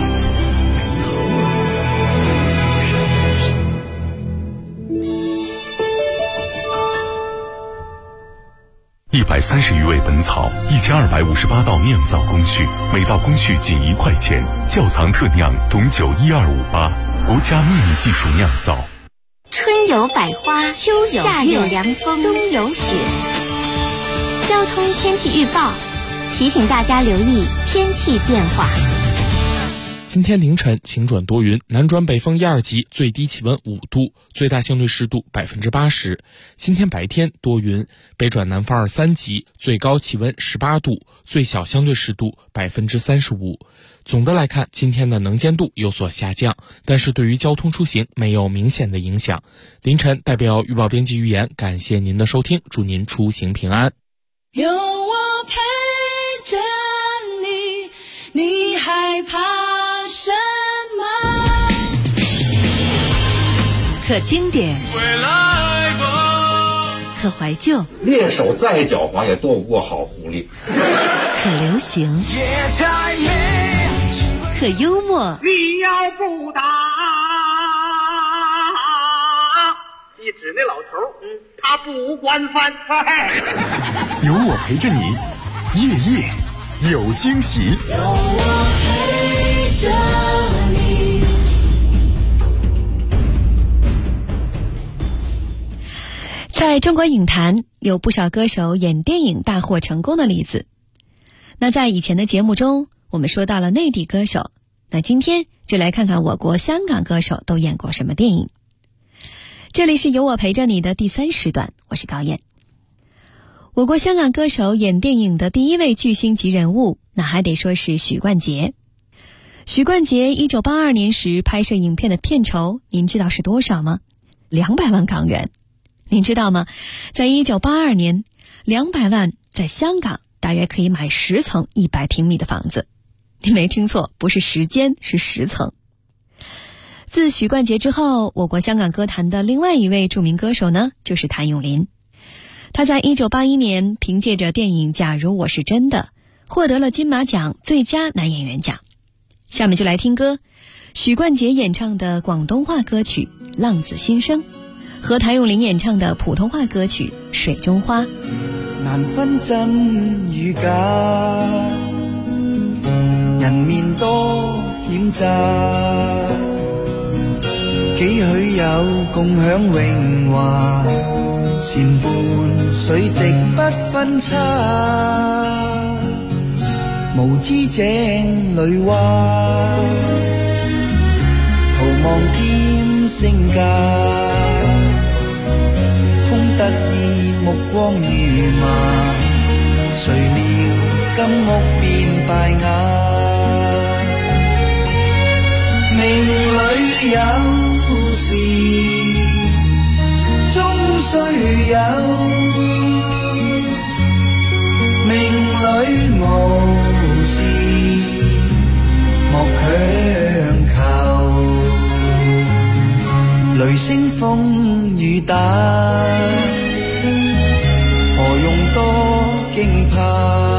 130余味本草，1258道酿造工序，每道工序仅1块钱。窖藏特酿董酒12588，国家秘密技术酿造。 春有百花，秋有夏有凉风，冬有雪。交通天气预报提醒大家留意天气变化。 今天凌晨晴转多云，南转北风1、2级，最低气温5度，最大相对湿度80%。今天白天多云，北转南风2、3级，最高气温18度，最小相对湿度35%。总的来看，今天的能见度有所下降，但是对于交通出行没有明显的影响。凌晨代表预报编辑预言，感谢您的收听，祝您出行平安。 有我陪着你，你害怕什么？ 可经典，可怀旧， 猎手再狡猾也斗不过好狐狸。 可流行，可幽默。 你要不打，一指那老头，他不惯犯。 有我陪着你，夜夜有惊喜。 有我陪着你。 在中国影坛，有不少歌手演电影大获成功的例子。那在以前的节目中，我们说到了内地歌手，那今天就来看看我国香港歌手都演过什么电影。这里是有我陪着你的第3时段，我是高燕。我国香港歌手演电影的第一位巨星级人物，那还得说是许冠杰。许冠杰1982年时拍摄影片的片酬，您知道是多少吗？200万港元。您知道吗？在1982年，200万在香港大约可以买10层100平米的房子。你没听错，不是10间，是10层。自许冠杰之后，我国香港歌坛的另外一位著名歌手呢，就是谭咏麟。他在1981年凭借着电影《假如我是真的》获得了金马奖最佳男演员奖。下面就来听歌，许冠杰演唱的广东话歌曲《浪子心声》和谭咏麟演唱的普通话歌曲《水中花》。 難分真與假，人面多險詐，幾許有共享榮華，前半水滴不分差，無知井裏蛙，徒望添升價，空得意目光如麻，誰料金屋變敗瓦，命裏有時終須有，命裏無事莫強求，雷聲風雨打，何用多驚怕？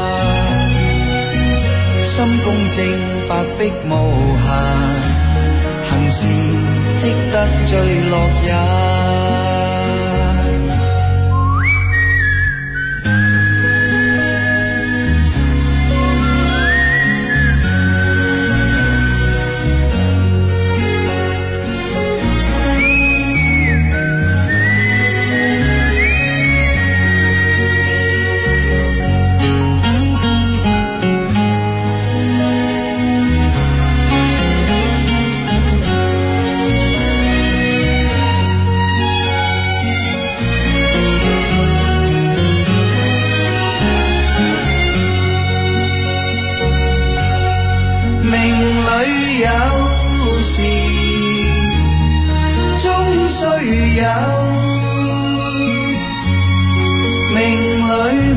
心公正，白璧無瑕，行善積得最樂也。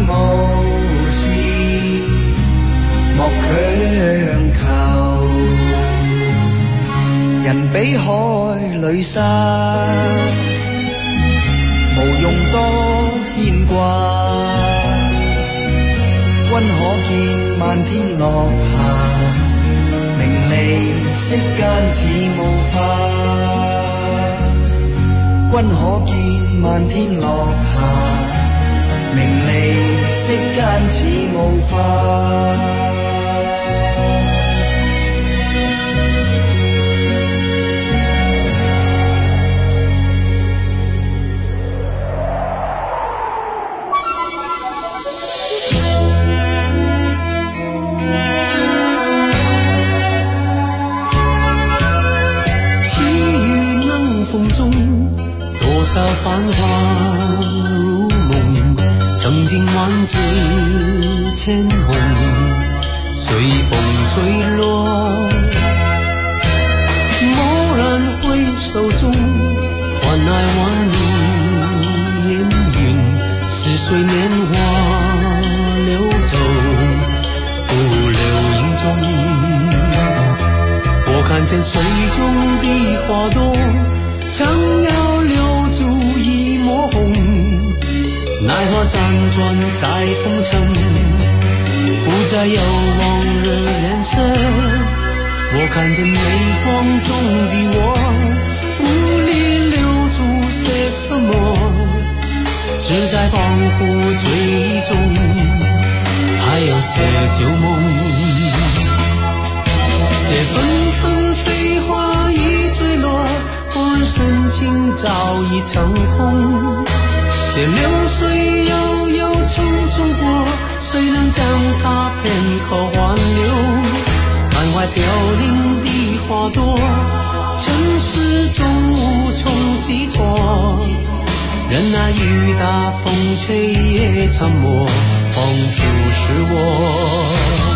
莫強求。 人比海里沙，無用多牽掛。君可見漫天落霞，名利息間似霧化。君可見漫天落霞，名利息間似霧化。 風中多少繁華如夢，曾經萬紫千紅，隨風吹落。驀然回首中，換來萬里煙雲，似水年華流走，不留影蹤。我看見水中的花朵，想要留住一抹紅，奈何輾轉在風塵，不再有往日顏色。我看見淚光中的我，無力留住些什麼，只在恍惚追蹤，還有些舊夢。這紛紛飛花已墜落，深情早已成空，這流水悠悠匆匆過，誰能將它片刻挽留？滿懷凋零的花朵，塵世中無從寄託。任那雨打風吹也沉默，仿佛是我。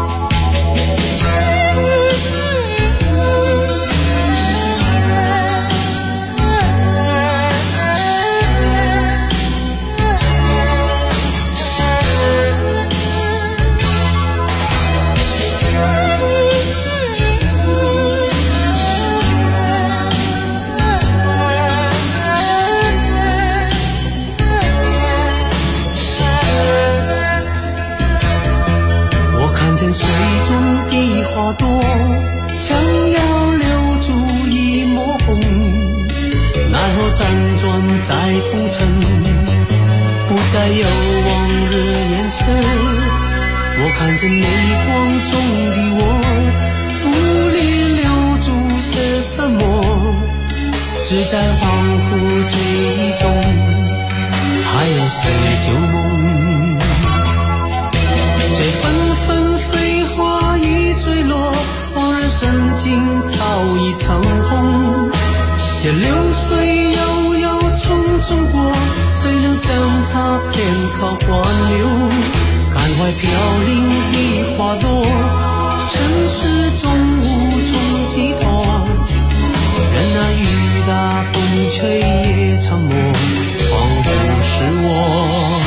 水中的花朵，想要留住一抹紅，奈何輾轉在浮沉，不再有往日顏色。我看見淚光中的我，無力留住些什麼，只在恍惚追蹤，還有些舊夢。這紛紛飛花已墜落，往日深情早已成空。這流水悠悠匆匆過，誰能將它片刻挽留？感懷飄零的花朵，塵世中無從寄託。任那雨打風吹也沉默，仿佛是我。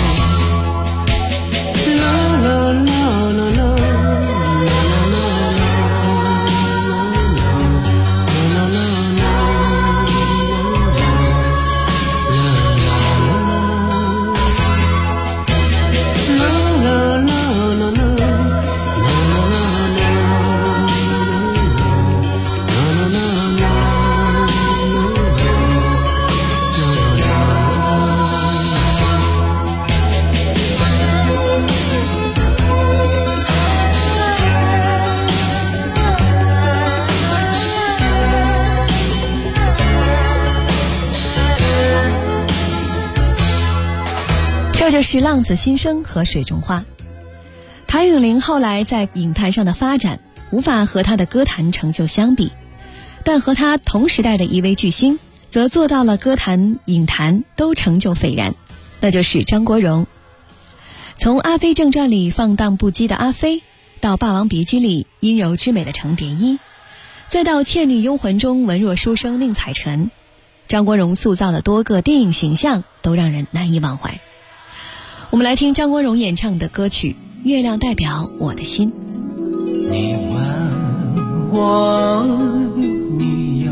这就是浪子心声和水中花。谭咏麟后来在影坛上的发展无法和他的歌坛成就相比，但和他同时代的一位巨星则做到了歌坛影坛都成就斐然，那就是张国荣。从《阿飞正传》里放荡不羁的阿飞，到《霸王别姬》里阴柔之美的程蝶衣，再到《倩女幽魂》中文弱书生宁采臣，张国荣塑造的多个电影形象都让人难以忘怀。我们来听张国荣演唱的歌曲《月亮代表我的心》。 你问我，你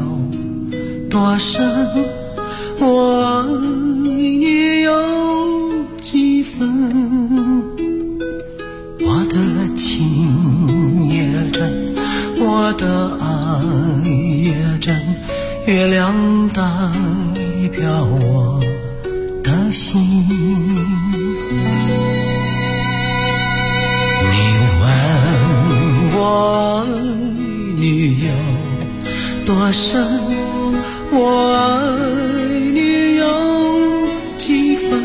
多深，我爱你有几分？我的情也真，我的爱也真，月亮代表我的心。你问我爱你有多深，我爱你有几分？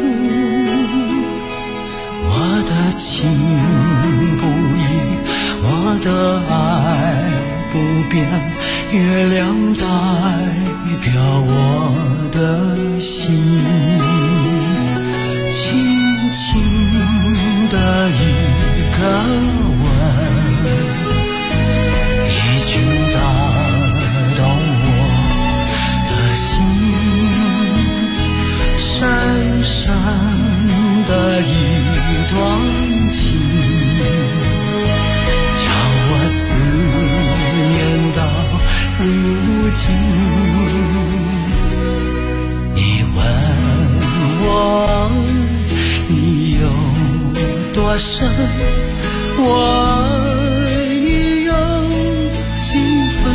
我的情不移，我的爱不变，月亮代表我的心。轻轻的一个吻，已经打动我的心。深深的一段情，叫我思念到如今。你问我你有多深，我爱你有几分？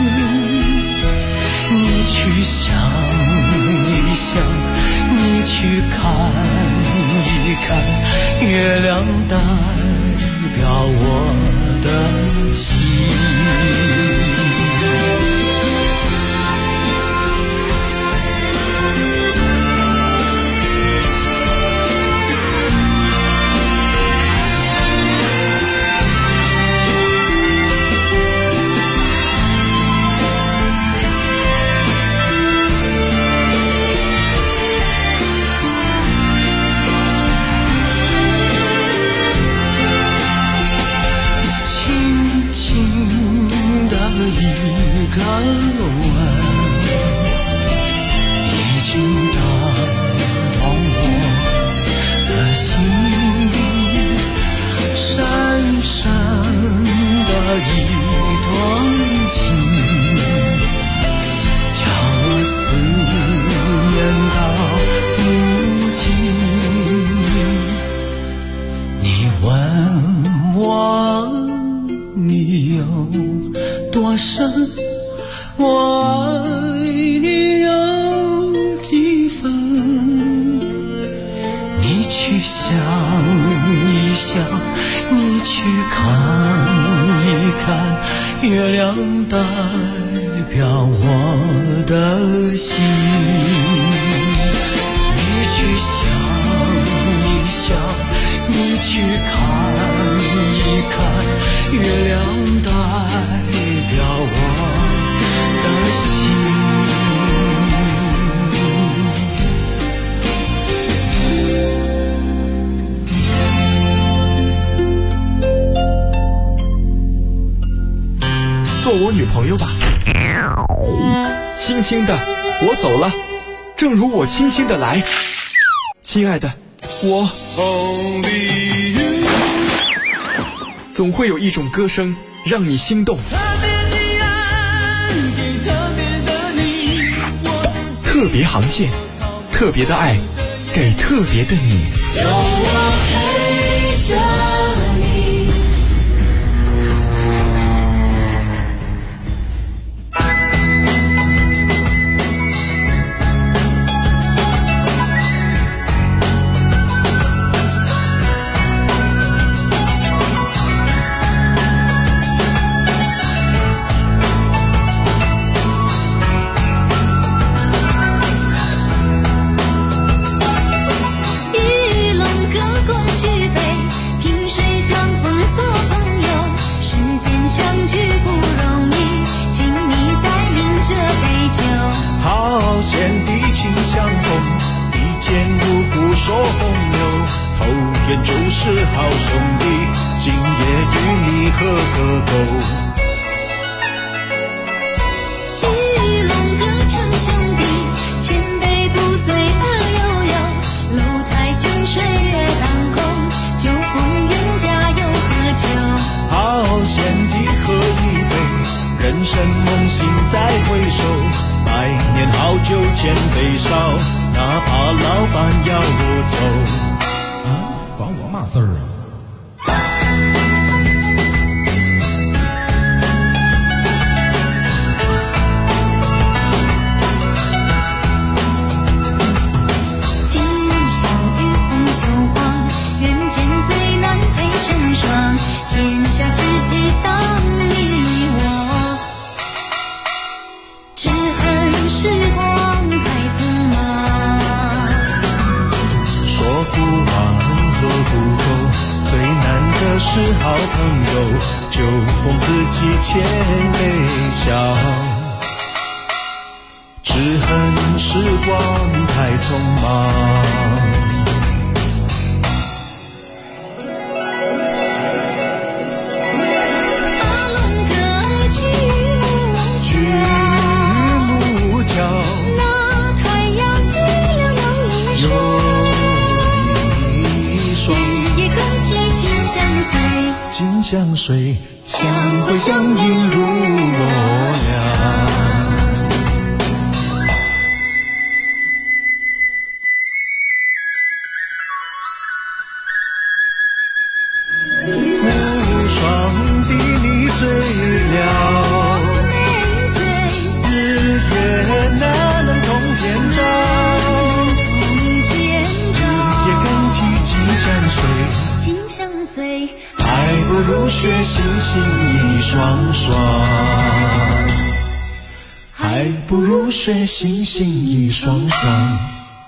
你去想一想，你去看一看，月亮代表我的心。一个吻，已经打动我的心。深深的一段情，叫我思念到如今。你问我你有多深，我爱你有几分？你去想一想，你去看一看，月亮代表我的心。你去想一想，你去看一看，月亮代表我的心。 做我女朋友吧。轻轻的，我走了，正如我轻轻的来。亲爱的，我总会有一种歌声让你心动。特别航线，特别的爱，给特别的你。有我陪着你。 是好兄弟，今夜与你喝个够。 一龙歌成兄弟，千杯不醉恶悠悠。楼台酒水月当空，酒逢冤家又喝酒。 好贤弟喝一杯，人生梦醒再回首，把 100年好酒千杯少，哪怕老板要我走。 管我嘛事儿啊？ 今宵雨红秋黄，人间最难配成双，天下知己当你我，只恨时光太匆忙。 说不完喝不够，最难的是好朋友，就奉自己千杯笑，只恨时光太匆忙。紧相随，相会相映入罗梁。无双比你最了，日月哪能同天照？日夜更替紧相随， 紧相随。 还不如学星星一双双，还不如学星星一双双。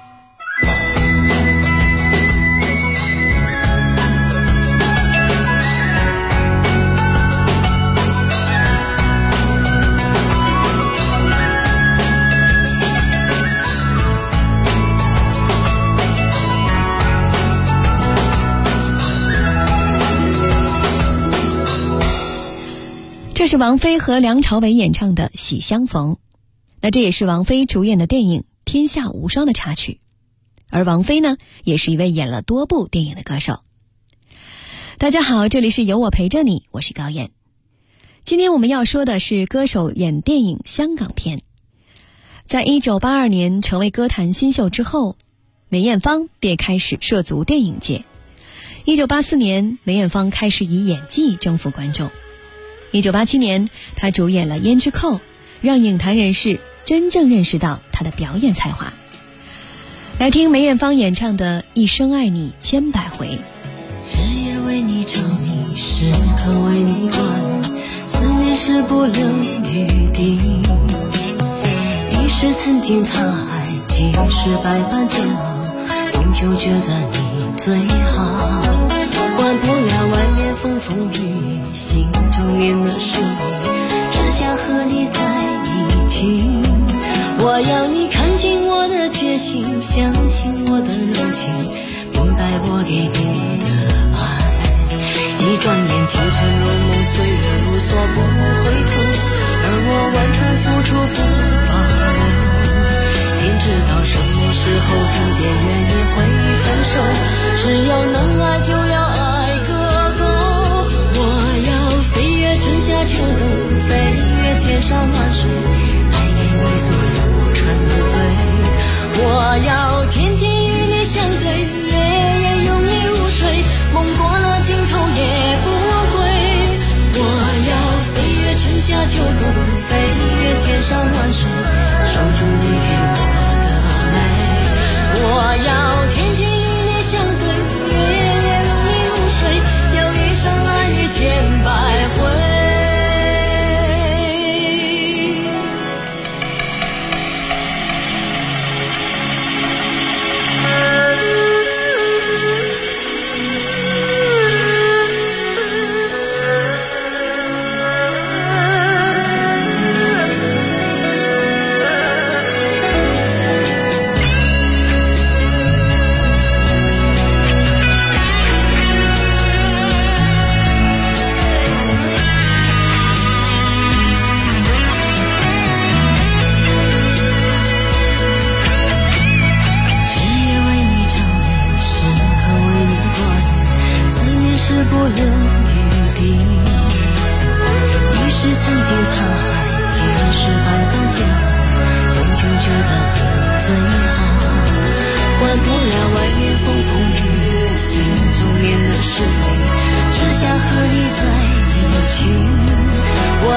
这是王菲和梁朝伟演唱的《喜相逢》，那这也是王菲主演的电影《天下无双》的插曲。而王菲呢，也是一位演了多部电影的歌手。大家好，这里是有我陪着你，我是高燕。今天我们要说的是歌手演电影香港片。在1982年成为歌坛新秀之后，梅艳芳便开始涉足电影界。1984年，梅艳芳开始以演技征服观众。1987年，她主演了《胭脂扣》，让影坛人士真正认识到她的表演才华。来听梅艳芳演唱的《一生爱你千百回》。 日夜为你着迷，时刻为你挂虑，思念是不留余地。一时曾经沧海，几世百般煎熬，终究觉得你最好。管不了外面风风雨雨，心中念的是你，只想和你在一起。我要你看清我的决心，相信我的柔情，明白我给你的爱。一转眼青春如梦，岁月如梭不回头，而我完全付出不保留。天知道什么时候注定愿意会分手，只要能爱就要爱个够。我要飞越春夏秋冬，飞越千山万水，带给你所有沉醉。我要天天与你相对，夜夜拥你入睡，梦过了尽头也不归。我要飞越春夏秋冬，飞越千山万水，守住你给我的美。我要天天与你相对，夜夜拥你入睡，要一生爱你千百回。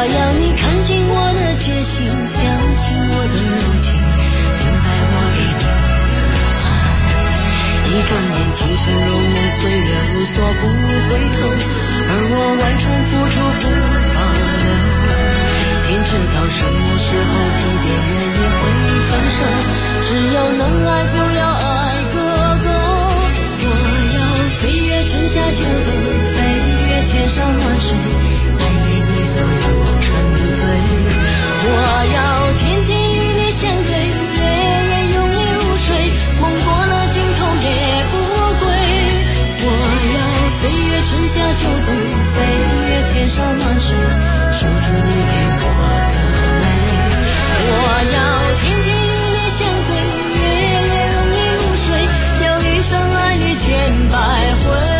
要你看清我的决心，相信我的柔情，明白我给你的爱。一转眼青春如梦，岁月无所不回头，而我完全付出不保留。天知道什么时候注定愿意会分手，只要能爱就要爱个够。我要飞越春夏秋冬，飞越千山万水，带给你所有沉醉。我要天天与你相对，夜夜拥你入睡，梦过了尽头也不归。我要飞越春夏秋冬，飞越千山万水，守住你给我的美。我要天天与你相对，夜夜拥你入睡，要一生爱你千百回。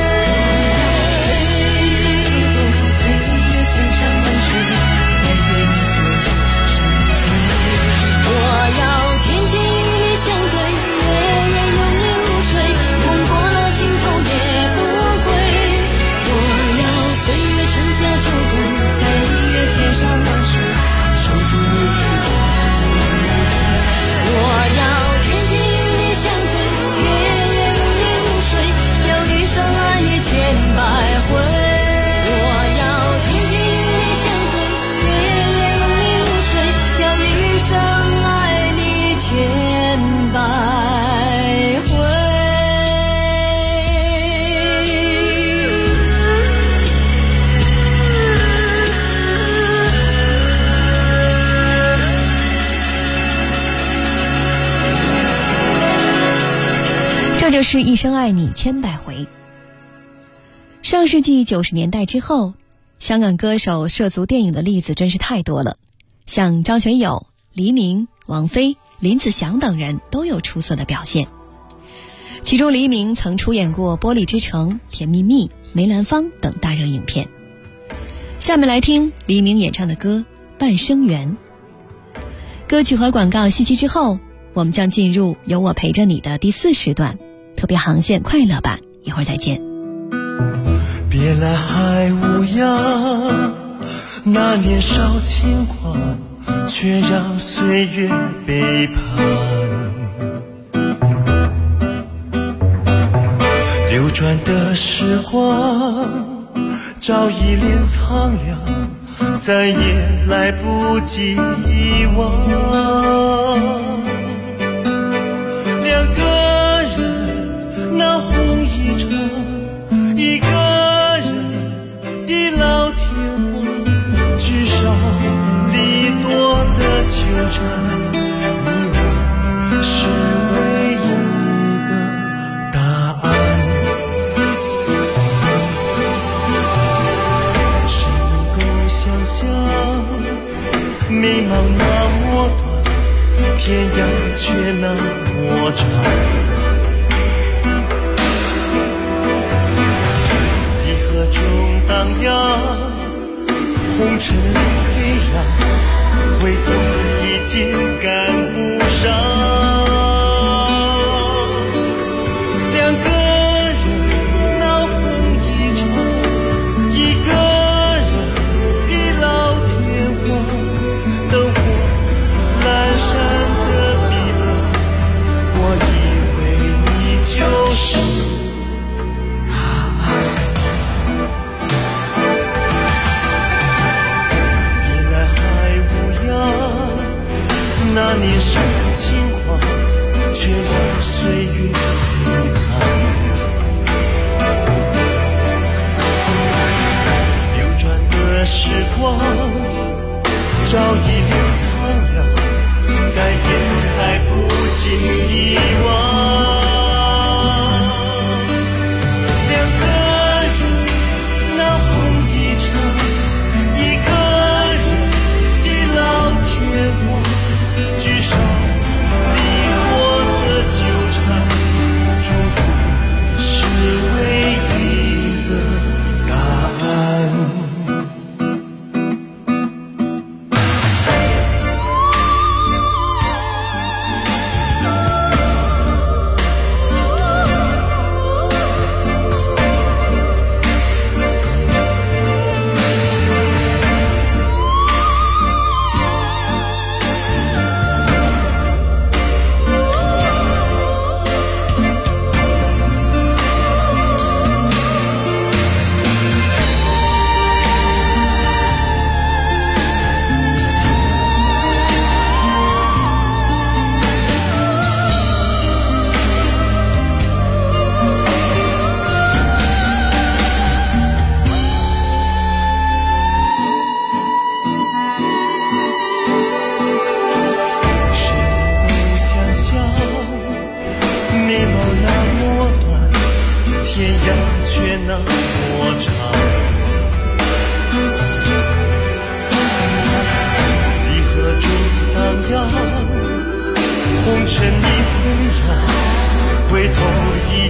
这就是一生爱你千百回。上世纪90年代之后，香港歌手涉足电影的例子真是太多了，像张学友、黎明、王菲、林子祥等人都有出色的表现。其中黎明曾出演过《玻璃之城》、《甜蜜蜜》、《梅兰芳》等大热影片。下面来听黎明演唱的歌《半生缘》。歌曲和广告信息之后，我们将进入有我陪着你的第4时段，特别航线快乐版，一会儿再见。 别来还无恙，那年少轻狂，却让岁月背叛。流转的时光，早已脸苍凉，再也来不及遗忘。两个人闹红一场，一个人地老天荒，至少离多的纠缠，你我是唯一的答案。谁能够想象，眉毛那么短，天涯却那么长。中荡漾，红尘里飞扬，回头已经赶不上。两个人闹红一场，一个人地老天荒，灯火阑珊的彼岸，我以为你就是那年少轻狂，却让岁月背叛。流转的时光，早已脸苍凉，再也来不及遗忘。两个人闹红一场，一个人地老天荒，至少离我的纠缠，祝福是唯一的答案。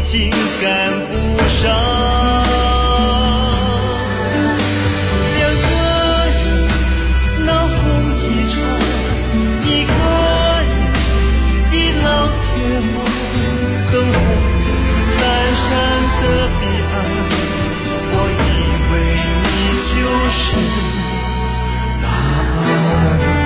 经赶不上。两个人闹哄一场，一个人的老天荒，灯火阑珊的彼岸，我以为你就是答案。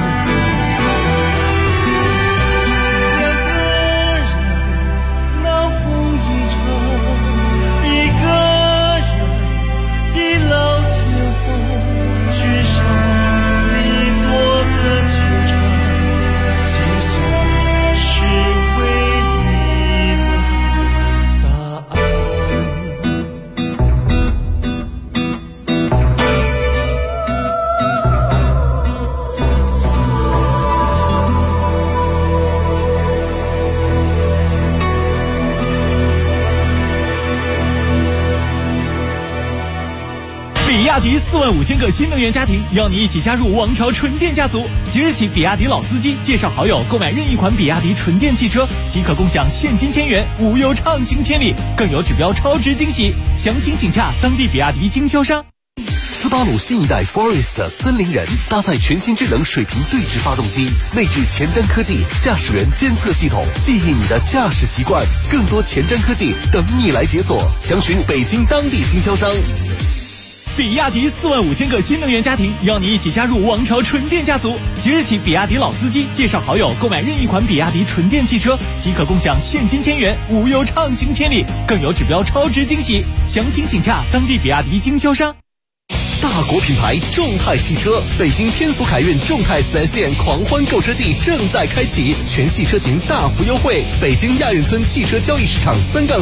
比亚迪45000个新能源家庭，邀你一起加入王朝纯电家族。即日起，比亚迪老司机介绍好友购买任意款比亚迪纯电汽车，即可共享现金1000元，无忧畅行千里，更有指标超值惊喜。详情请洽当地比亚迪经销商。 斯巴鲁新一代 Forest 森林人搭载全新智能水平对置发动机，内置前瞻科技驾驶员监测系统，记忆你的驾驶习惯。更多前瞻科技等你来解锁，详询北京当地经销商。 比亚迪45000个新能源家庭，邀你一起加入王朝纯电家族。即日起，比亚迪老司机介绍好友购买任意款比亚迪纯电汽车，即可共享现金1000元，无忧畅行千里，更有指标超值惊喜。详情请洽当地比亚迪经销商。 大国品牌众泰汽车，北京天府凯运众泰 4S 店狂欢购车季正在开启，全系车型大幅优惠。北京亚运村汽车交易市场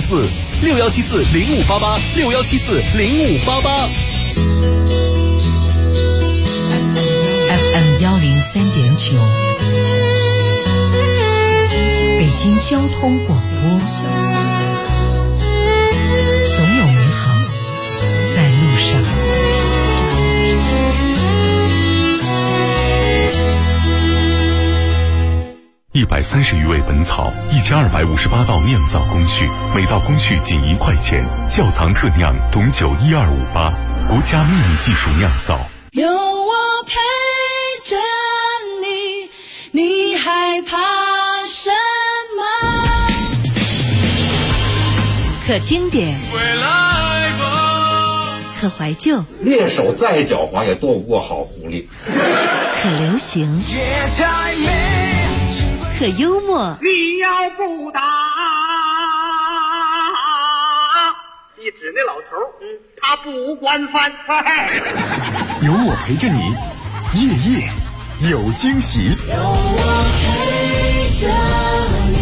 3-46174058861740588。 FM 103.9，北京交通广播，总有美好在路上。 130余味本草，1258道酿造工序，每道工序仅1块钱。窖藏特酿董酒12588，国家秘密技术酿造。 有我陪着你，你害怕什么？ 可经典，可怀旧， 猎手再狡猾也斗不过好狐狸。 可流行，可幽默。 你要不打，一指那老头，他不惯犯。 有我陪着你，夜夜有惊喜。 有我陪着你。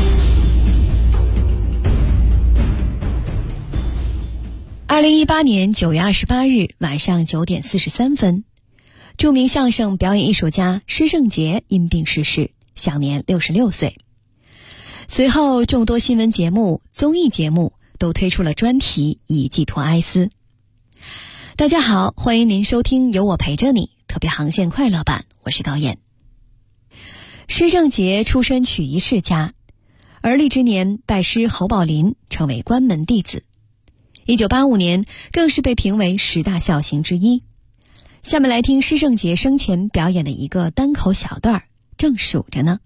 2018年9月28日晚上9点43分，著名相声表演艺术家施圣杰因病逝世，享年66岁。随后，众多新闻节目、综艺节目都推出了专题，以寄托哀思。大家好，欢迎您收听有我陪着你特别航线快乐版，我是高燕。施圣杰出身曲艺世家，而立之年拜师侯宝林，成为关门弟子。1985年更是被评为10大笑星之一。下面来听施圣杰生前表演的一个单口小段，正数着呢。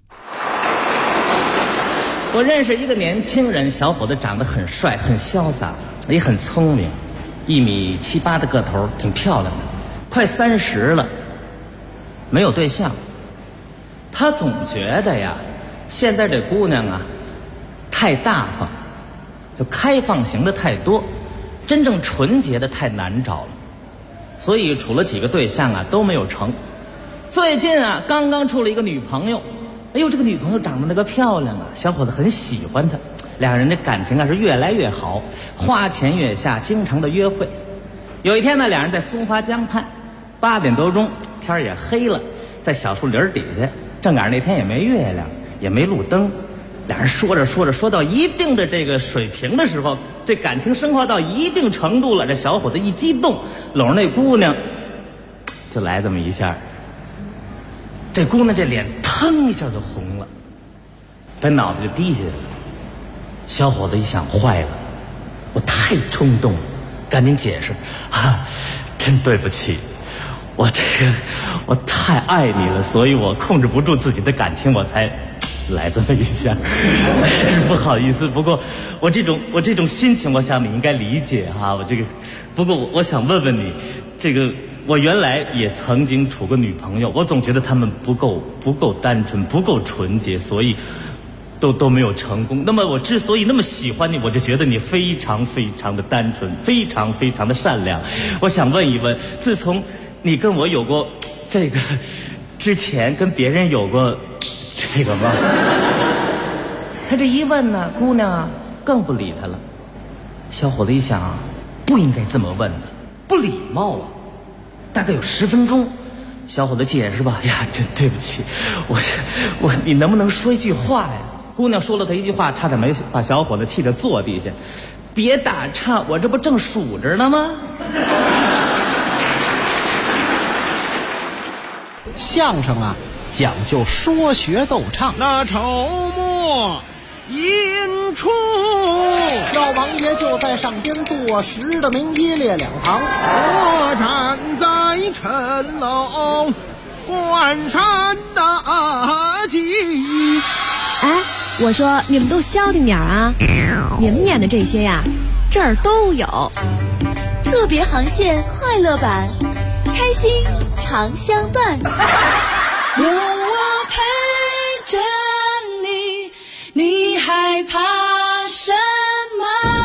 我认识一个年轻人，小伙子长得很帅，很潇洒，也很聪明，1米7、8的个头，挺漂亮的，快30了，没有对象。他总觉得呀，现在这姑娘啊，太大方，就开放型的太多，真正纯洁的太难找了，所以处了几个对象啊都没有成。最近啊，刚刚处了一个女朋友，哎呦，这个女朋友长得那个漂亮啊，小伙子很喜欢她，两人的感情啊是越来越好，花前月下，经常的约会。有一天呢，两人在松花江畔，8点多钟，天也黑了，在小树林底下，正赶上那天也没月亮，也没路灯，俩人说着说着，说到一定的这个水平的时候，这感情升华到一定程度了，这小伙子一激动，搂着那姑娘就来这么一下，这姑娘这脸腾一下就红了，把脑袋就低下来了。小伙子一想，坏了， 我太冲动了，赶紧解释啊，真对不起，我太爱你了，所以我控制不住自己的感情，我才来这么一下，真是不好意思。不过我这种心情，我想你应该理解哈。不过我想问问你，我原来也曾经处过女朋友，我总觉得她们不够单纯，不够纯洁，所以都没有成功。那么我之所以那么喜欢你，我就觉得你非常非常的单纯，非常非常的善良。我想问一问，自从你跟我有过这个之前，跟别人有过这个吗？他这一问呢，姑娘啊更不理他了。小伙子一想啊，不应该这么问的，不礼貌啊。大概有10分钟，小伙子解释吧，呀，真对不起，你能不能说一句话呀？姑娘说了他一句话，差点没把小伙子气得坐地下。别打岔，我这不正数着呢吗？ 相声啊，讲究说学逗唱。 那筹末引出， 老王爷就在上边坐实的名一列两旁， 我站在城楼观山大吉。 哎，我说你们都消停点啊！你们演的这些呀，这儿都有。 特别航线快乐版，开心常相伴。有我陪着你，你害怕什么？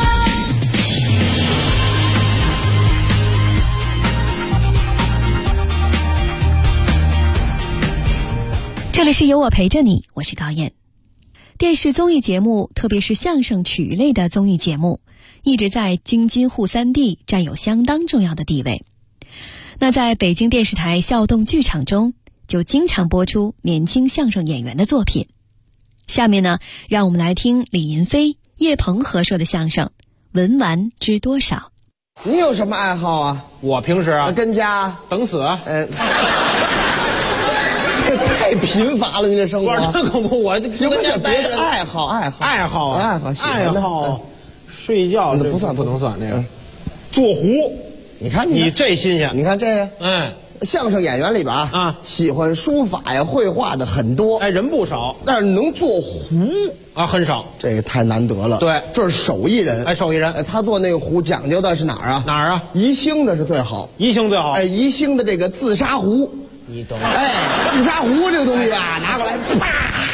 这里是有我陪着你，我是高燕。电视综艺节目，特别是相声曲艺类的综艺节目，一直在京津沪三地占有相当重要的地位。那在北京电视台孝动剧场中，就经常播出年轻相声演员的作品。下面呢，让我们来听李云飞、叶鹏合说的相声《文玩知多少》。 你有什么爱好啊？ 我平时啊， 跟家等死。 太贫乏了，你这生活。 那可不，我就跟家别的爱好， 睡觉那不能算那个。 做壶， 你看你这新鲜， 你看这个，相声演员里边啊， 喜欢书法呀、绘画的很多， 哎，人不少， 但是能做壶啊很少， 这个太难得了。 对， 这是手艺人， 哎，手艺人， 他做那个壶讲究的是哪儿啊？ 哪儿啊？ 宜兴的是最好， 宜兴最好。 哎，宜兴的这个自杀壶， 你懂？ 哎，自杀壶这个东西啊，拿过来，啪，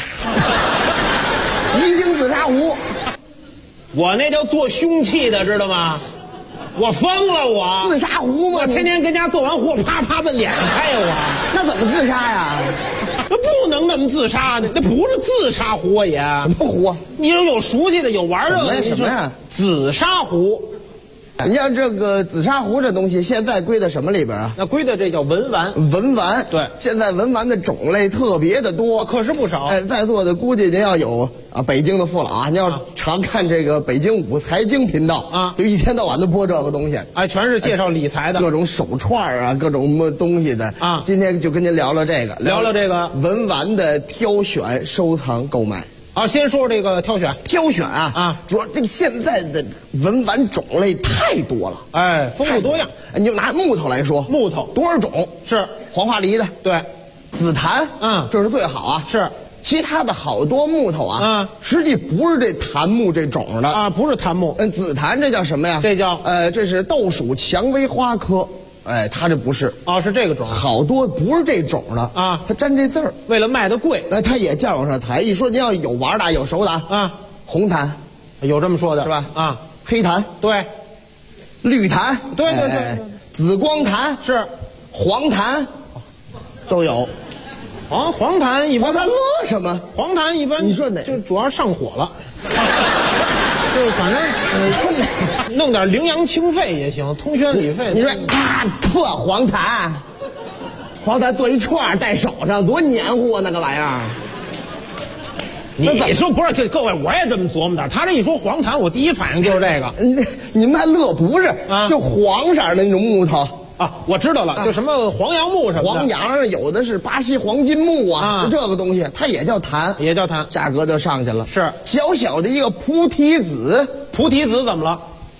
宜兴自杀壶， 我那叫做凶器的，知道吗？我疯了，我自杀壶吗？ 我天天跟家做完壶，啪啪奔脸上开呀！我那怎么自杀呀？ 那不能那么自杀的，那不是自杀壶也。 什么壶啊？ 你有熟悉的，有玩的。 什么呀？ 紫砂壶。 你像这个紫砂壶这东西，现在归到什么里边啊？ 那归的这叫文玩。 文玩， 对， 现在文玩的种类特别的多， 可是不少。 哎，在座的估计您要有啊，北京的父老啊，您要常看这个北京五财经频道啊， 就一天到晚的播这个东西， 哎，全是介绍理财的， 各种手串啊，各种什么东西的啊。 今天就跟您聊聊这个， 聊这个文玩的挑选、收藏、购买。 啊，先说这个挑选啊，主要这个现在的文玩种类太多了， 哎，丰富多样。 你就拿木头来说， 木头多少种？ 是黄花梨的， 对， 紫檀，这是最好啊。 是， 其他的好多木头啊，实际不是这檀木这种的啊，不是檀木。 紫檀这叫什么呀？ 这叫这是豆属蔷薇花科。哎，它这不是哦，是这个种， 好多不是这种的啊， 它沾这字儿， 为了卖的贵， 它也叫上檀。一说您要有玩的，有熟的啊， 红檀， 有这么说的是吧？ 啊， 黑檀， 对， 绿檀， 对， 紫光檀是， 黄檀都有。黄檀一般， 黄檀乐什么？ 黄檀一般， 你说哪？ 就主要上火了。就反正弄点羚羊清肺也行，通宣理肺。 你说啊，破黄檀，黄檀做一串戴手上，多黏糊啊那个玩意儿。 你说不是？各位，我也这么琢磨的。他这一说黄檀，我第一反应就是这个。 你们还乐不是？啊，就黄色的那种木头。 啊，我知道了，就什么黄杨木什么的。 黄杨有的是巴西黄金木啊，这个东西它也叫檀， 也叫檀， 价格就上去了。 是小小的一个菩提子， 菩提子怎么了？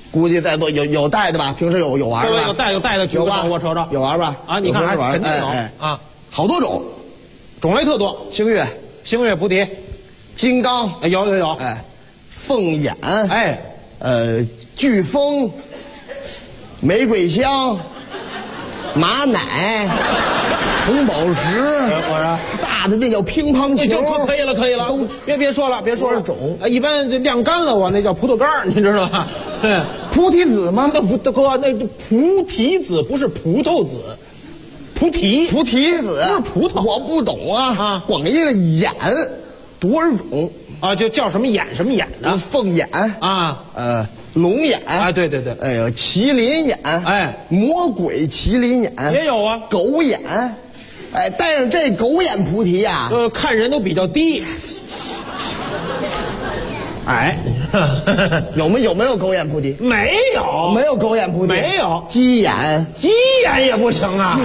估计在座有带的吧？平时有玩的吧？ 有带的，举个手我瞅瞅。 有玩吧？ 啊，你看还肯定有啊， 好多种， 种类特多。 星月、 菩提、 金刚， 有。 哎，凤眼， 哎， 飓风、玫瑰香、马奶、红宝石， 我说大的那叫乒乓球， 就可以了，别说了， 种。 一般这晾干了我那叫葡萄干儿，你知道吧？ 菩提子吗？ 那不哥，那菩提子不是葡萄子，菩提子不是葡萄，我不懂啊。光一个眼，多少种啊？就叫什么眼的？ 凤眼啊， 龙眼， 哎，对， 哎呦，麒麟眼， 哎， 魔鬼麒麟眼也有啊， 狗眼，哎，带上这狗眼菩提呀， 看人都比较低。哎， 有没有狗眼菩提？ 没有狗眼菩提， 没有鸡眼也不行啊。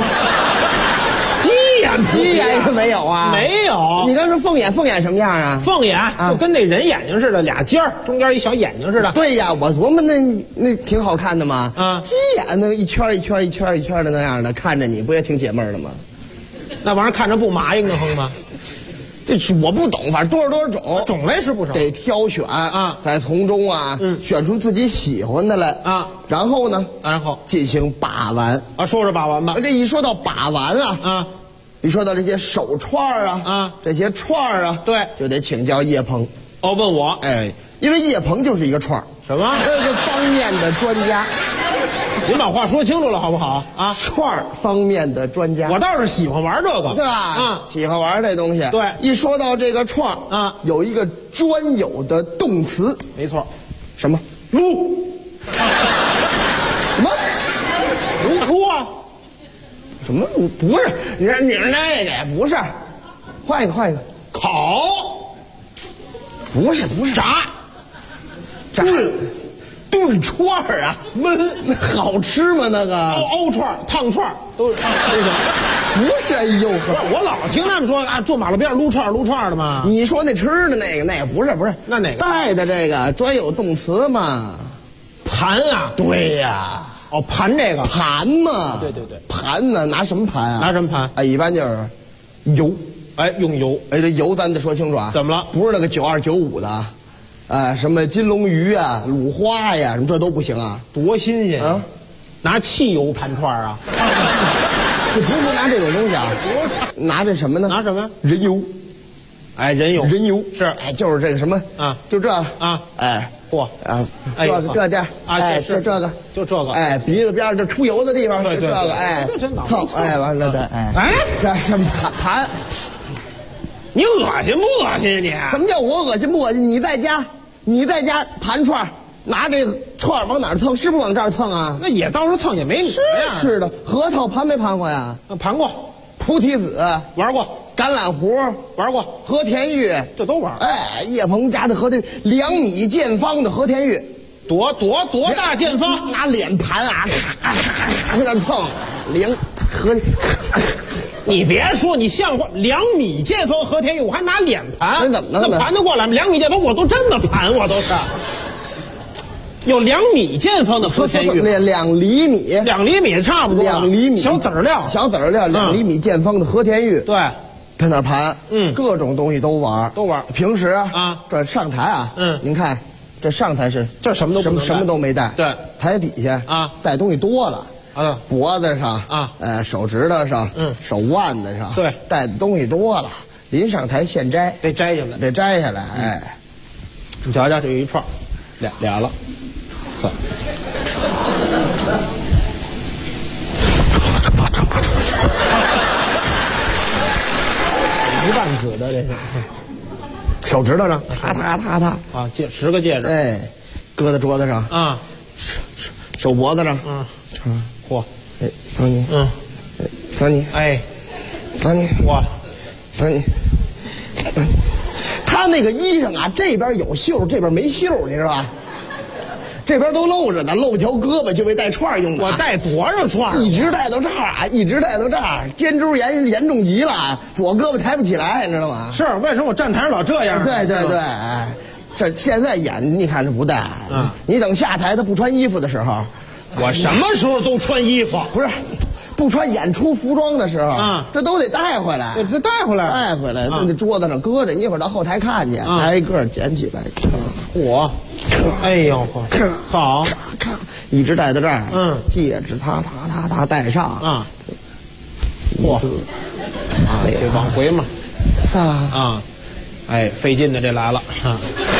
鸡眼是没有啊？ 没有。 你刚说凤眼什么样啊？ 凤眼就跟那人眼睛似的，俩尖儿，中间一小眼睛似的。 对呀，我琢磨那挺好看的嘛。 啊， 鸡眼那一圈的那样的，看着你不也挺解闷的吗？ 那玩意儿看着不麻硬的慌吗？ 这我不懂，反正多少种类是不少， 得挑选啊， 在从中啊，选出自己喜欢的来啊， 然后呢，进行把玩啊。说说把玩吧。 这一说到把玩啊，一说到这些手串啊，这些串啊， 对， 就得请教叶鹏。 哦，问我， 哎，因为叶鹏就是一个串什么这方面的专家。 您把话说清楚了好不好啊？ 串方面的专家， 我倒是喜欢玩这个， 对吧？喜欢玩这东西。 对， 一说到这个串啊， 有一个专有的动词， 没错， 什么撸？什么撸啊？ 什么撸？不是，你是那个呀？不是，换一个， 烤？ 不是，炸。炖串啊，焖好吃吗？那个凹串、烫串都行。 不是，哎呦呵， 我老听他们说啊，坐马路边撸串的嘛。 你说那吃的那个不是， 那哪个带的这个专有动词嘛？ 盘啊？ 对呀。 哦，盘这个盘嘛？ 对， 盘呢？拿什么盘啊？ 拿什么盘？ 哎，一般就是油。 哎，用油。 哎，这油咱得说清楚啊。 怎么了？ 不是那个92、95的。什么金龙鱼啊、卤花呀，什么这都不行啊！ 多新鲜啊！ 拿汽油盘串啊！ 这不是拿这种东西啊，拿这什么呢？ 拿什么？ 人油。 哎，人油是哎，就是这个什么啊， 就这啊， 哎， 嚯啊，这点啊， 哎，就这个，哎，鼻子边这出油的地方， 对， 这个，哎，烫，哎，完了的，哎，这什么盘？ 你恶心不恶心你？ 什么叫我恶心不恶心？你在家盘串，拿这个串往哪儿蹭？是不是往这儿蹭啊？ 那也倒是蹭，也没你是的。核桃盘没盘过呀？ 盘过。 菩提子玩过。 橄榄核玩过。 和田玉这都玩。 哎，叶鹏家的和田2米见方的和田玉， 多大见方？ 拿脸盘啊，在那蹭和。 你别说，你像话！2米见方和田玉，我还拿脸盘， 那怎么能？ 那盘得过来吗？2米见方，我都这么盘，我都是。有2米见方的和田玉 ，2厘米 ，2厘米差不多 ，2厘米小籽儿料 ，2厘米见方的和田玉， 对， 在那盘，各种东西都玩。平时啊，这上台啊，您看这上台是这什么都没带， 对， 台底下啊带东西多了。脖子上啊， 手指头上，手腕子上， 对， 带的东西多了，临上台现摘， 得摘下来， 哎， 你瞧瞧，这有一串，俩了，算，一万子的这是， 手指头上，踏啊，10个戒指， 哎，搁在桌子上啊， 手脖子上， 嚯， 哎，桑尼，桑尼， 哎， 桑尼， 我， 桑尼，他那个衣裳啊，这边有袖，这边没袖，你知道吧？这边都露着呢，露条胳膊就为带串用的。 我带多少串？ 一直带到这儿啊，一直带到这儿，肩周炎严重极了，左胳膊抬不起来，你知道吗？ 是为什么我站台上老这样？ 对， 这现在演你看这不带，你等下台他不穿衣服的时候， 我什么时候都穿衣服？ 不是，不穿演出服装的时候这都得带回来。 这带回来， 在这桌子上搁着，你一会儿到后台看见，挨个捡起来。 我，哎呦，好， 一直戴在这儿。戒指他戴上啊。 嚯，这往回嘛，哎，费劲的这来了啊。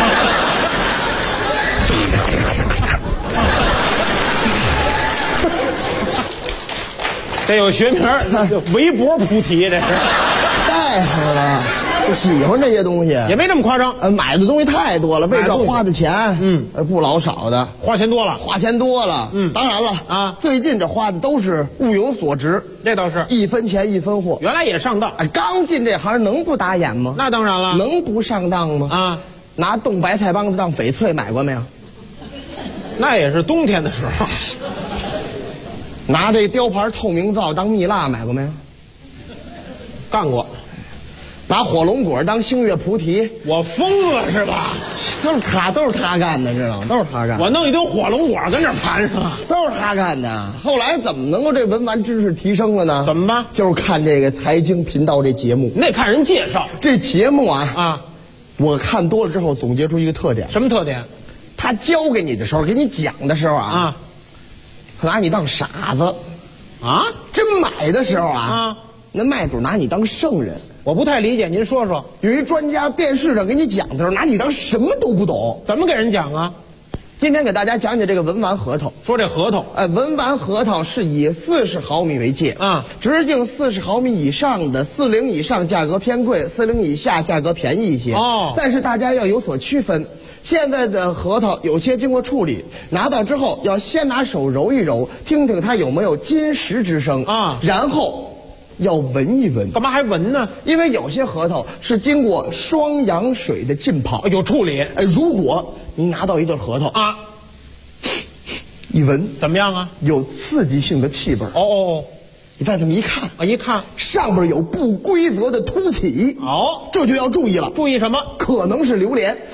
这有学名，围脖菩提，这是带上了。喜欢这些东西也没这么夸张， 买的东西太多了，为这花的钱，不老少的， 花钱多了， 当然了啊，最近这花的都是物有所值， 这倒是 1分钱1分货， 原来也上当， 刚进这行能不打眼吗？ 那当然了， 能不上当吗？啊，拿冻白菜帮子当翡翠买过没有？ 那也是冬天的时候。 拿这雕牌透明皂当蜜蜡买过没有？ 干过。 拿火龙果当星月菩提， 我疯了是吧？ 都是他干的，知道吗？都是他干的。 我弄一堆火龙果跟这盘上， 都是他干的。后来怎么能够这文玩知识提升了呢？ 怎么办？ 就是看这个财经频道这节目。 你得看人介绍这节目啊，我看多了之后总结出一个特点。 什么特点？ 他教给你的时候，给你讲的时候啊，他拿你当傻子啊。真买的时候啊，那卖主拿你当圣人。 我不太理解，您说说。 有一专家电视上给你讲的时候，拿你当什么都不懂。 怎么给人讲啊？ 今天给大家讲讲这个文玩核桃。 说这核桃， 文玩核桃是以40毫米为界啊，直径40毫米以上的40以上价格偏贵，40以下价格便宜一些。哦，但是大家要有所区分。现在的核桃有些经过处理，拿到之后要先拿手揉一揉，听听它有没有金石之声啊，然后要闻一闻。 干嘛还闻呢？ 因为有些核桃是经过双氧水的浸泡， 有处理。 如果你拿到一对核桃啊，一闻怎么样啊？ 有刺激性的气味。 哦， 你再这么一看啊，一看上面有不规则的凸起，这就要注意了。 注意什么？ 可能是榴莲。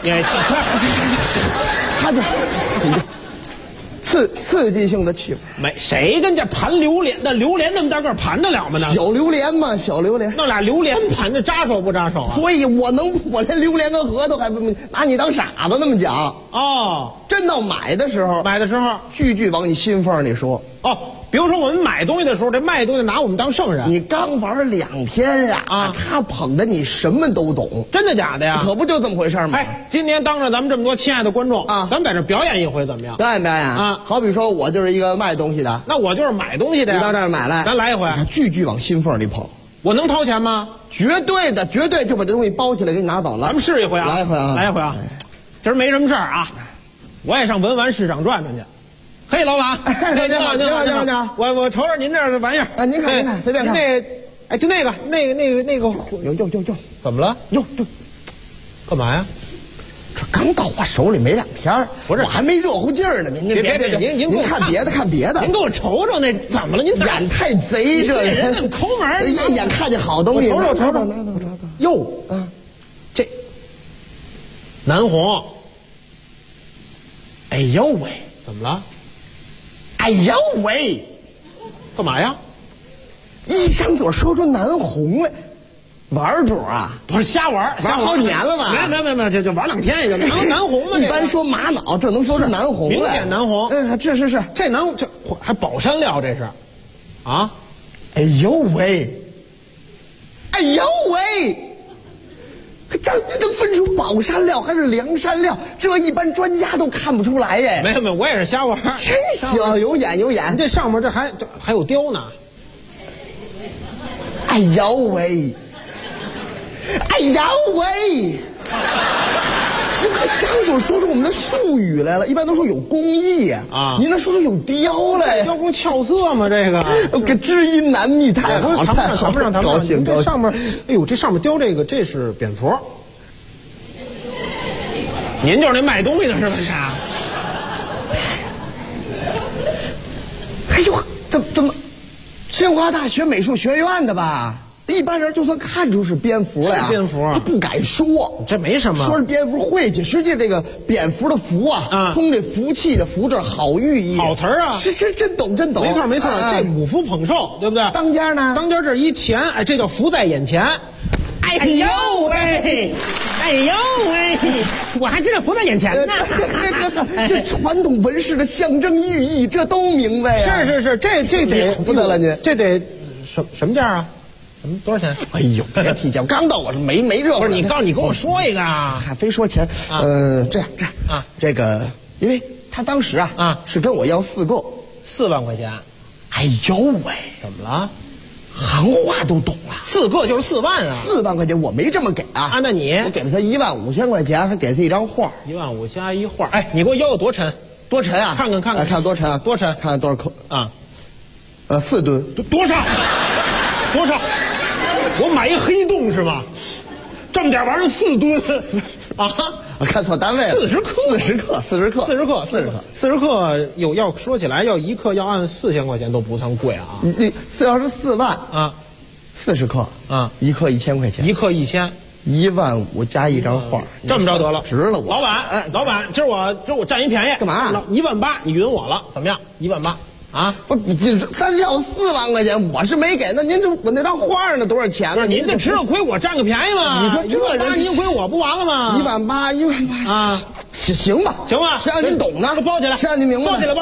它这刺激性的气味。 没谁跟这盘榴莲，那榴莲那么大个盘得了吗？那小榴莲嘛，小榴莲。 弄俩榴莲盘着扎手不扎手啊？ 所以我连榴莲跟核桃还不拿你当傻子那么讲哦。真到买的时候，句句往你心缝里说哦。比如说我们买东西的时候，这卖东西拿我们当圣人。 你刚玩2天呀，他捧的你什么都懂， 真的假的呀？ 可不就这么回事吗？ 哎，今天当着咱们这么多亲爱的观众啊，咱们在这表演一回怎么样？ 表演啊！好比说我就是一个卖东西的， 那我就是买东西的呀。 你到这儿买来， 咱来一回， 句句往心缝里捧。 我能掏钱吗？ 绝对的，绝对就把这东西包起来给你拿走了。 咱们试一回啊！ 来一回啊！ 来一回啊！今儿没什么事儿啊，我也上文玩市场转转去。嘿，老板，您好，我瞅瞅您这玩意儿啊，您看，随便看。 就那个， 哟， 怎么了？ 哟， 干嘛呀？ 这刚到我手里没2天， 不是， 我还没热乎劲儿呢。您您看别的， 您给我瞅瞅那怎么了？您眼太贼，这人怎么抠门？ 一眼看见好东西， 瞅瞅，哟，这南红， 哎呦喂， 怎么了？ 哎呦喂， 干嘛呀？ 一张嘴说出南红来，玩主啊？ 不是瞎玩好几年了吧？ 没，就玩2天也就南红嘛。 一般说玛瑙，这能说是南红？ 明显南红。 是， 这还宝山料这是，啊？ 哎呦喂，哎呦喂！这你能分出宝山料还是梁山料？这一般专家都看不出来耶。 没有，我也是瞎玩。 真行，有眼。 这上面这还有雕呢。 哎呦喂！哎呦喂！你可张嘴说出我们的术语来了，一般都说有工艺啊，您那说出有雕来， 雕工俏色嘛，这个知音难觅，太好， 谈不上， 高兴。 这上面，哎呦，这上面雕这是蝙蝠。您就是那卖东西的是吧？ 哎呦，怎么？清华大学美术学院的吧？ 一般人就算看出是蝙蝠了呀， 是蝙蝠他不敢说， 这没什么， 说是蝙蝠晦气，实际这个蝙蝠的蝠啊，通这福气的福字好寓意， 好词儿啊， 是真懂真懂， 没错没错，这五福捧寿，对不对？ 当家呢？ 当家这一钱，哎，这叫福在眼前。 哎呦喂， 哎呦喂，我还知道福在眼前呢。 这传统纹饰的象征寓意，这都明白呀。 是，这得不得了，您这得什么价啊？多少钱？ 哎呦，别提价，刚到我这没这。 不是你跟我说一个啊， 还非说钱。这样啊，这个，因为他当时是跟我要 4万块钱。 哎呦喂， 怎么了？ 行话都懂了 ，4个就是4万啊 ！4万块钱我没这么给啊！ 那你我给了他15000块钱，还给他一张画 ，15000加一画。哎，你给我要多沉？ 多沉啊！ 看看多沉啊！ 多沉？ 看看多少克啊 ？4吨。 多少？我买一黑洞是吗？这么点玩意儿4吨啊！ 我看错单位了 ，40克。要说起来，要1克要按4000块钱都不算贵啊。 你要是4万啊 ，40克啊，1克1000块钱 ，1克1000，15000 加一张画， 这么着得了， 值了我。 老板，今儿我占一便宜， 干嘛 ？18000，你匀我了，怎么样？18000。啊， 不是你单要4万块钱，我是没给。那您我那张画呢？多少钱呢？ 您这吃了亏，我占个便宜嘛。 你说这人您亏我不完了吗 ？18000啊，行吧， 谁让您懂呢？ 包起来， 谁让您明白？ 包起来，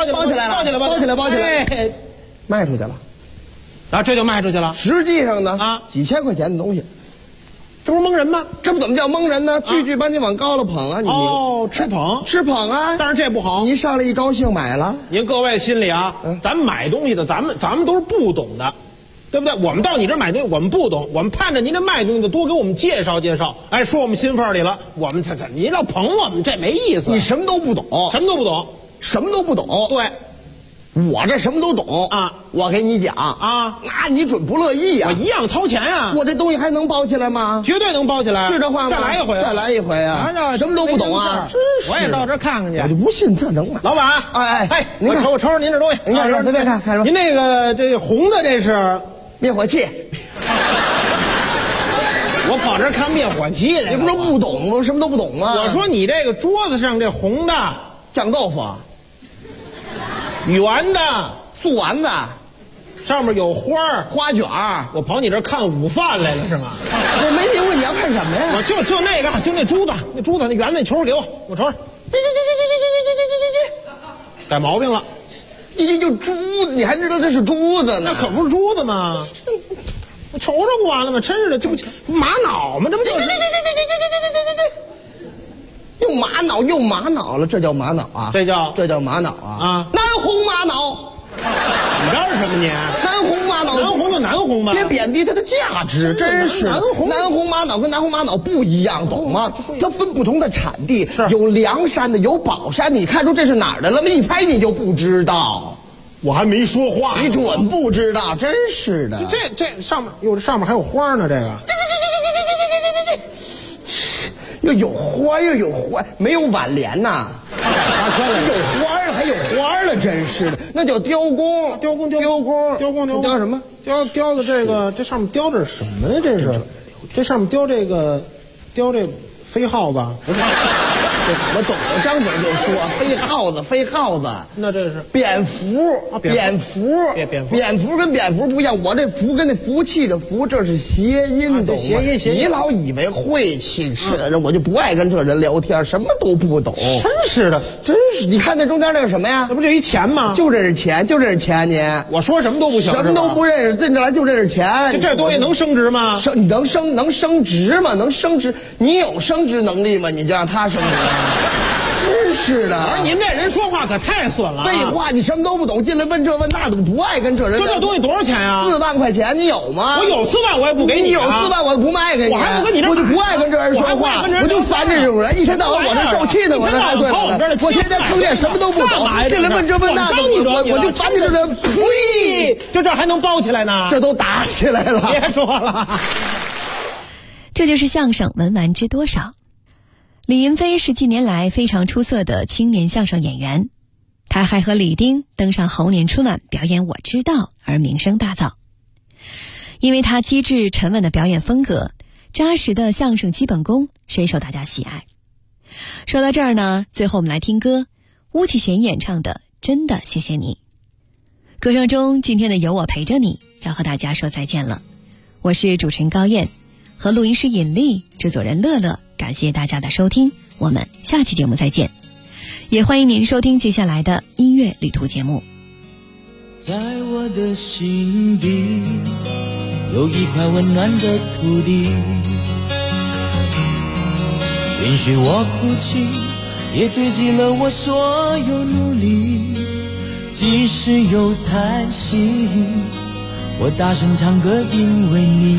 卖出去了， 然后这就卖出去了。 实际上呢，几千块钱的东西。 这不是蒙人吗？ 这不怎么叫蒙人呢？句把你往高了捧啊！你吃捧啊！ 但是这不好， 你上来一高兴买了。 您各位心里啊，咱买东西的，咱们都是不懂的，对不对？我们到你这买东西，我们不懂，我们盼着您这卖东西的多给我们介绍介绍，哎，说我们心缝里了，我们您要捧我们，这没意思。 你什么都不懂， 对。 我这什么都懂啊！我给你讲啊，那你准不乐意呀！ 我一样掏钱呀！ 我这东西还能包起来吗？ 绝对能包起来， 是这话吗？ 再来一回啊！什么都不懂啊！ 真是，我也到这看看去。 我就不信这能买。 老板，哎，我瞅瞅您这东西， 您看随便看看。 您那个这红的这是灭火器。 我跑这看灭火器来， 你不是不懂吗？什么都不懂吗？ 我说你这个桌子上这红的酱豆腐， 圆的。 素丸子， 上面有花卷我跑你这看午饭来了是吗？ 我没明白你要看什么呀？ 我就那个，就那珠子，那圆的球给我瞅瞅。改毛病了， 你就珠，你还知道这是珠子呢？ 那可不是珠子吗？我瞅瞅不完了吗？真是的，这不玛瑙吗？这不就是？ 又玛瑙了，这叫玛瑙啊！ 这叫玛瑙啊！南红玛瑙。 你知道是什么你？ 南红玛瑙， 南红就南红吧， 别贬低它的价值，真是。南红玛瑙跟南红玛瑙不一样，懂吗？它分不同的产地，有凉山的，有宝山，你看出这是哪儿的了吗？一猜你就不知道。 我还没说话， 你准不知道，真是的。 这上面这上面还有花呢，这个。 又有花，没有挽联呐。有花了，还有花了，真是的，那叫雕工，雕什么？ 雕的这个，这上面雕的是什么呀？这是，这上面雕这飞耗子， 不是。我懂了，张嘴就说飞耗子， 那这是蝙蝠啊，蝙蝠跟蝙蝠不一样，我这福跟那福气的福，这是谐音，懂吗？ 谐音。 你老以为晦气是的人，我就不爱跟这人聊天，什么都不懂。 真是的， 真是。你看那中间那是什么呀？ 那不就一钱吗？ 就认识钱，你。 我说什么都不行， 什么都不认识，进这来就认识钱。 这东西能升值吗？ 你能升值吗？能升值？你有升值能力吗？你就让他升值。真是的， 而您这人说话可太损了。 废话，你什么都不懂，进来问这问那的，不爱跟这人。 这东西多少钱呀 ？4万块钱，你有吗？ 我有4万，我也不给你。 你有4万，我不卖给你。 我还不跟你这， 我就不爱跟这人说话，我就烦这种人，一天到晚我这受气呢，我这还对了。我天天碰见什么都不懂，进来问这问那的，我就烦你这人。呸！ 就这还能包起来呢？ 这都打起来了。 别说了。 这就是相声文玩知多少。李云飞是近年来非常出色的青年相声演员，他还和李丁登上猴年春晚表演《我知道》而名声大噪。 因为他机智沉稳的表演风格，扎实的相声基本功深受大家喜爱。说到这儿呢，最后我们来听歌，巫启贤演唱的《真的谢谢你》。歌声中，今天的有我陪着你要和大家说再见了。我是主持人高燕，和录音师尹丽，制作人乐乐，感谢大家的收听，我们下期节目再见。也欢迎您收听接下来的音乐旅途节目。 在我的心底有一块温暖的土地，允许我哭泣，也堆积了我所有努力。即使有叹息，我大声唱歌，因为你。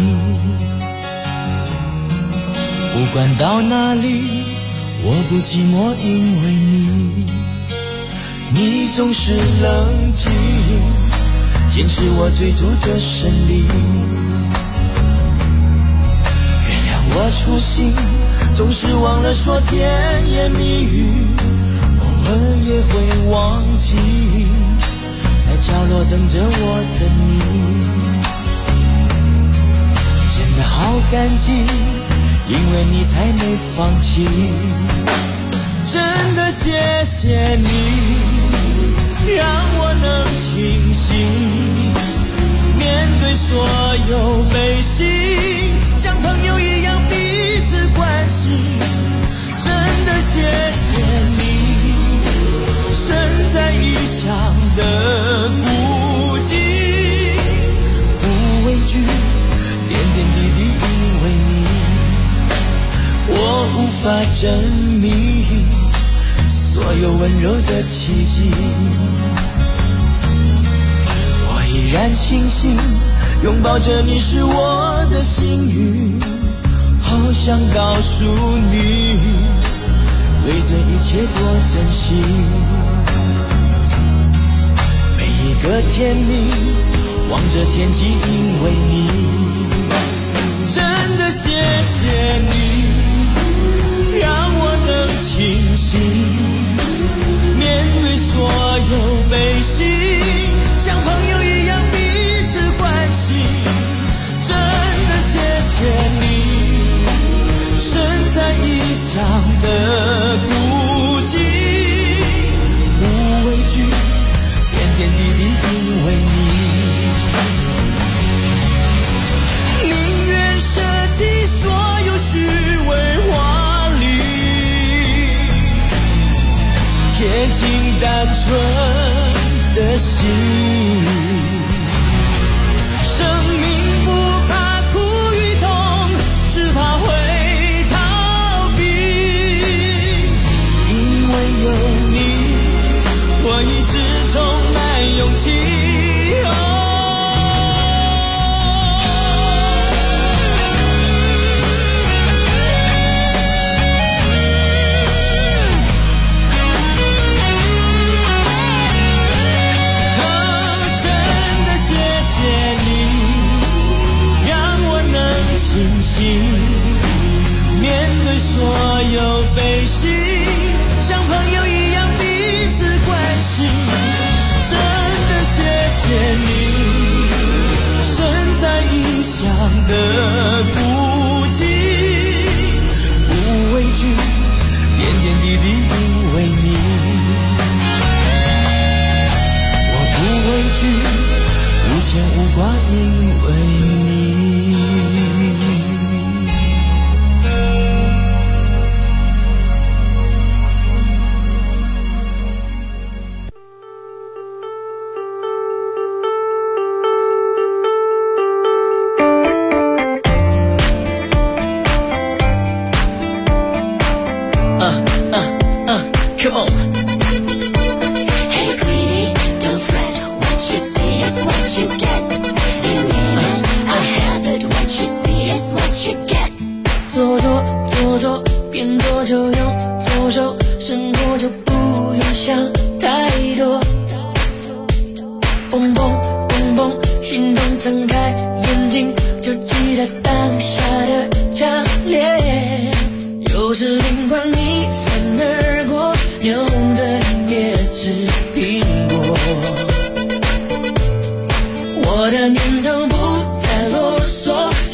不管到哪里，我不寂寞，因为你总是冷静，坚持我追逐着胜利。原谅我粗心，总是忘了说甜言蜜语，偶尔也会忘记，在角落等着我的你。真的好感激，因为你才没放弃。真的谢谢你，让我能清醒，面对所有悲喜，像朋友一样彼此关心。真的谢谢你，身在异乡的孤寂，不畏惧点点滴滴，因为你，我无法证明所有温柔的奇迹。我依然庆幸拥抱着你是我的幸运，好想告诉你，对这一切多珍惜。每一个天明望着天际，因为你。真的谢谢你，让我能清醒，面对所有悲喜，像朋友一样彼此关心。真的谢谢你，身在异乡的孤寂，不畏惧点点滴滴，因为你。宁愿舍弃所有虚伪华丽，贴近单纯的心。生命不怕苦与痛，只怕会逃避。因为有你，我一直充满勇气。面对所有悲喜，像朋友一样彼此关心。真的谢谢你，身在异乡的孤寂，不畏惧点点滴滴，因为你。我不畏惧无牵无挂，因为你。我的念头不再落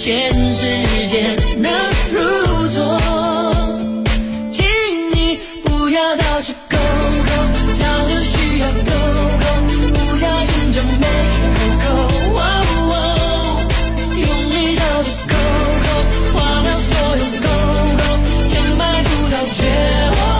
全世界能如昨。请你不要到处勾勾，潮流需要勾勾，不小心就没勾勾。用力到处勾勾，忘了所有勾勾，千百不到绝望。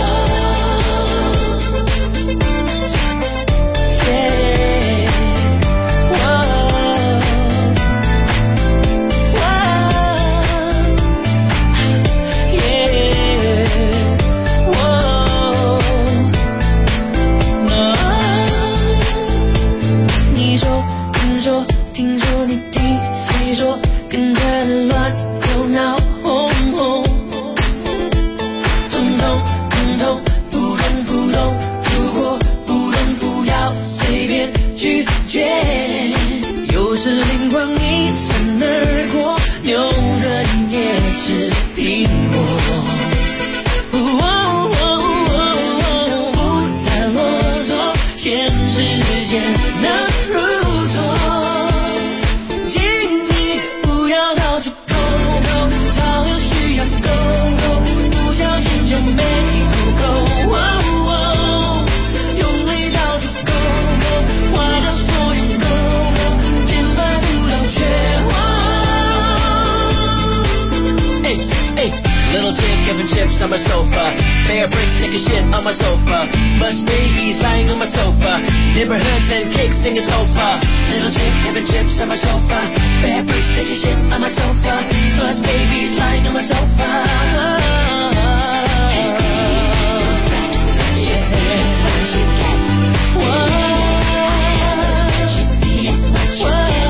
On my sofa, bear bricks, take a shit on my sofa. Smudge babies lying on my sofa. Neighborhoods and cakes sing it's over. Little chick having chips on my sofa. Bear bricks, take a shit on my sofa. Smudge babies lying on my sofa. Hey baby, don't fret. She sees what you get. Whoa, she sees what you get.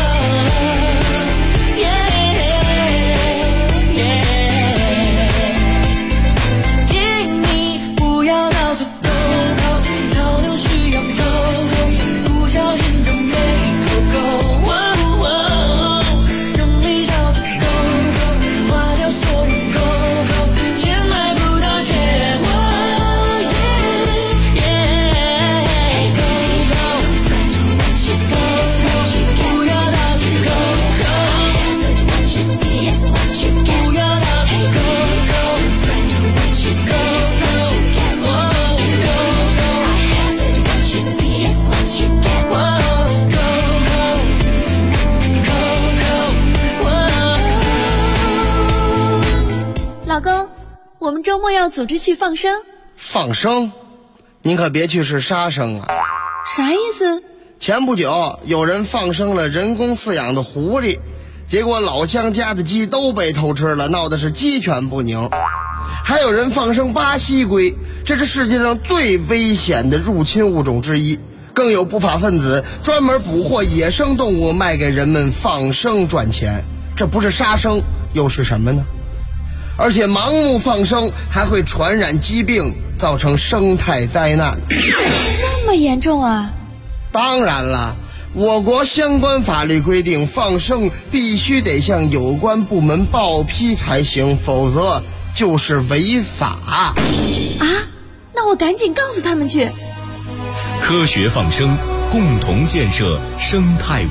我们周末要组织去放生。 放生？您可别去是杀生啊！ 啥意思？ 前不久有人放生了人工饲养的狐狸，结果老乡家的鸡都被偷吃了，闹的是鸡犬不宁。还有人放生巴西龟，这是世界上最危险的入侵物种之一。更有不法分子专门捕获野生动物卖给人们放生赚钱，这不是杀生又是什么呢？而且盲目放生还会传染疾病，造成生态灾难。 这么严重啊？ 当然了，我国相关法律规定，放生必须得向有关部门报批才行，否则就是违法。 啊？那我赶紧告诉他们去。 科学放生，共同建设生态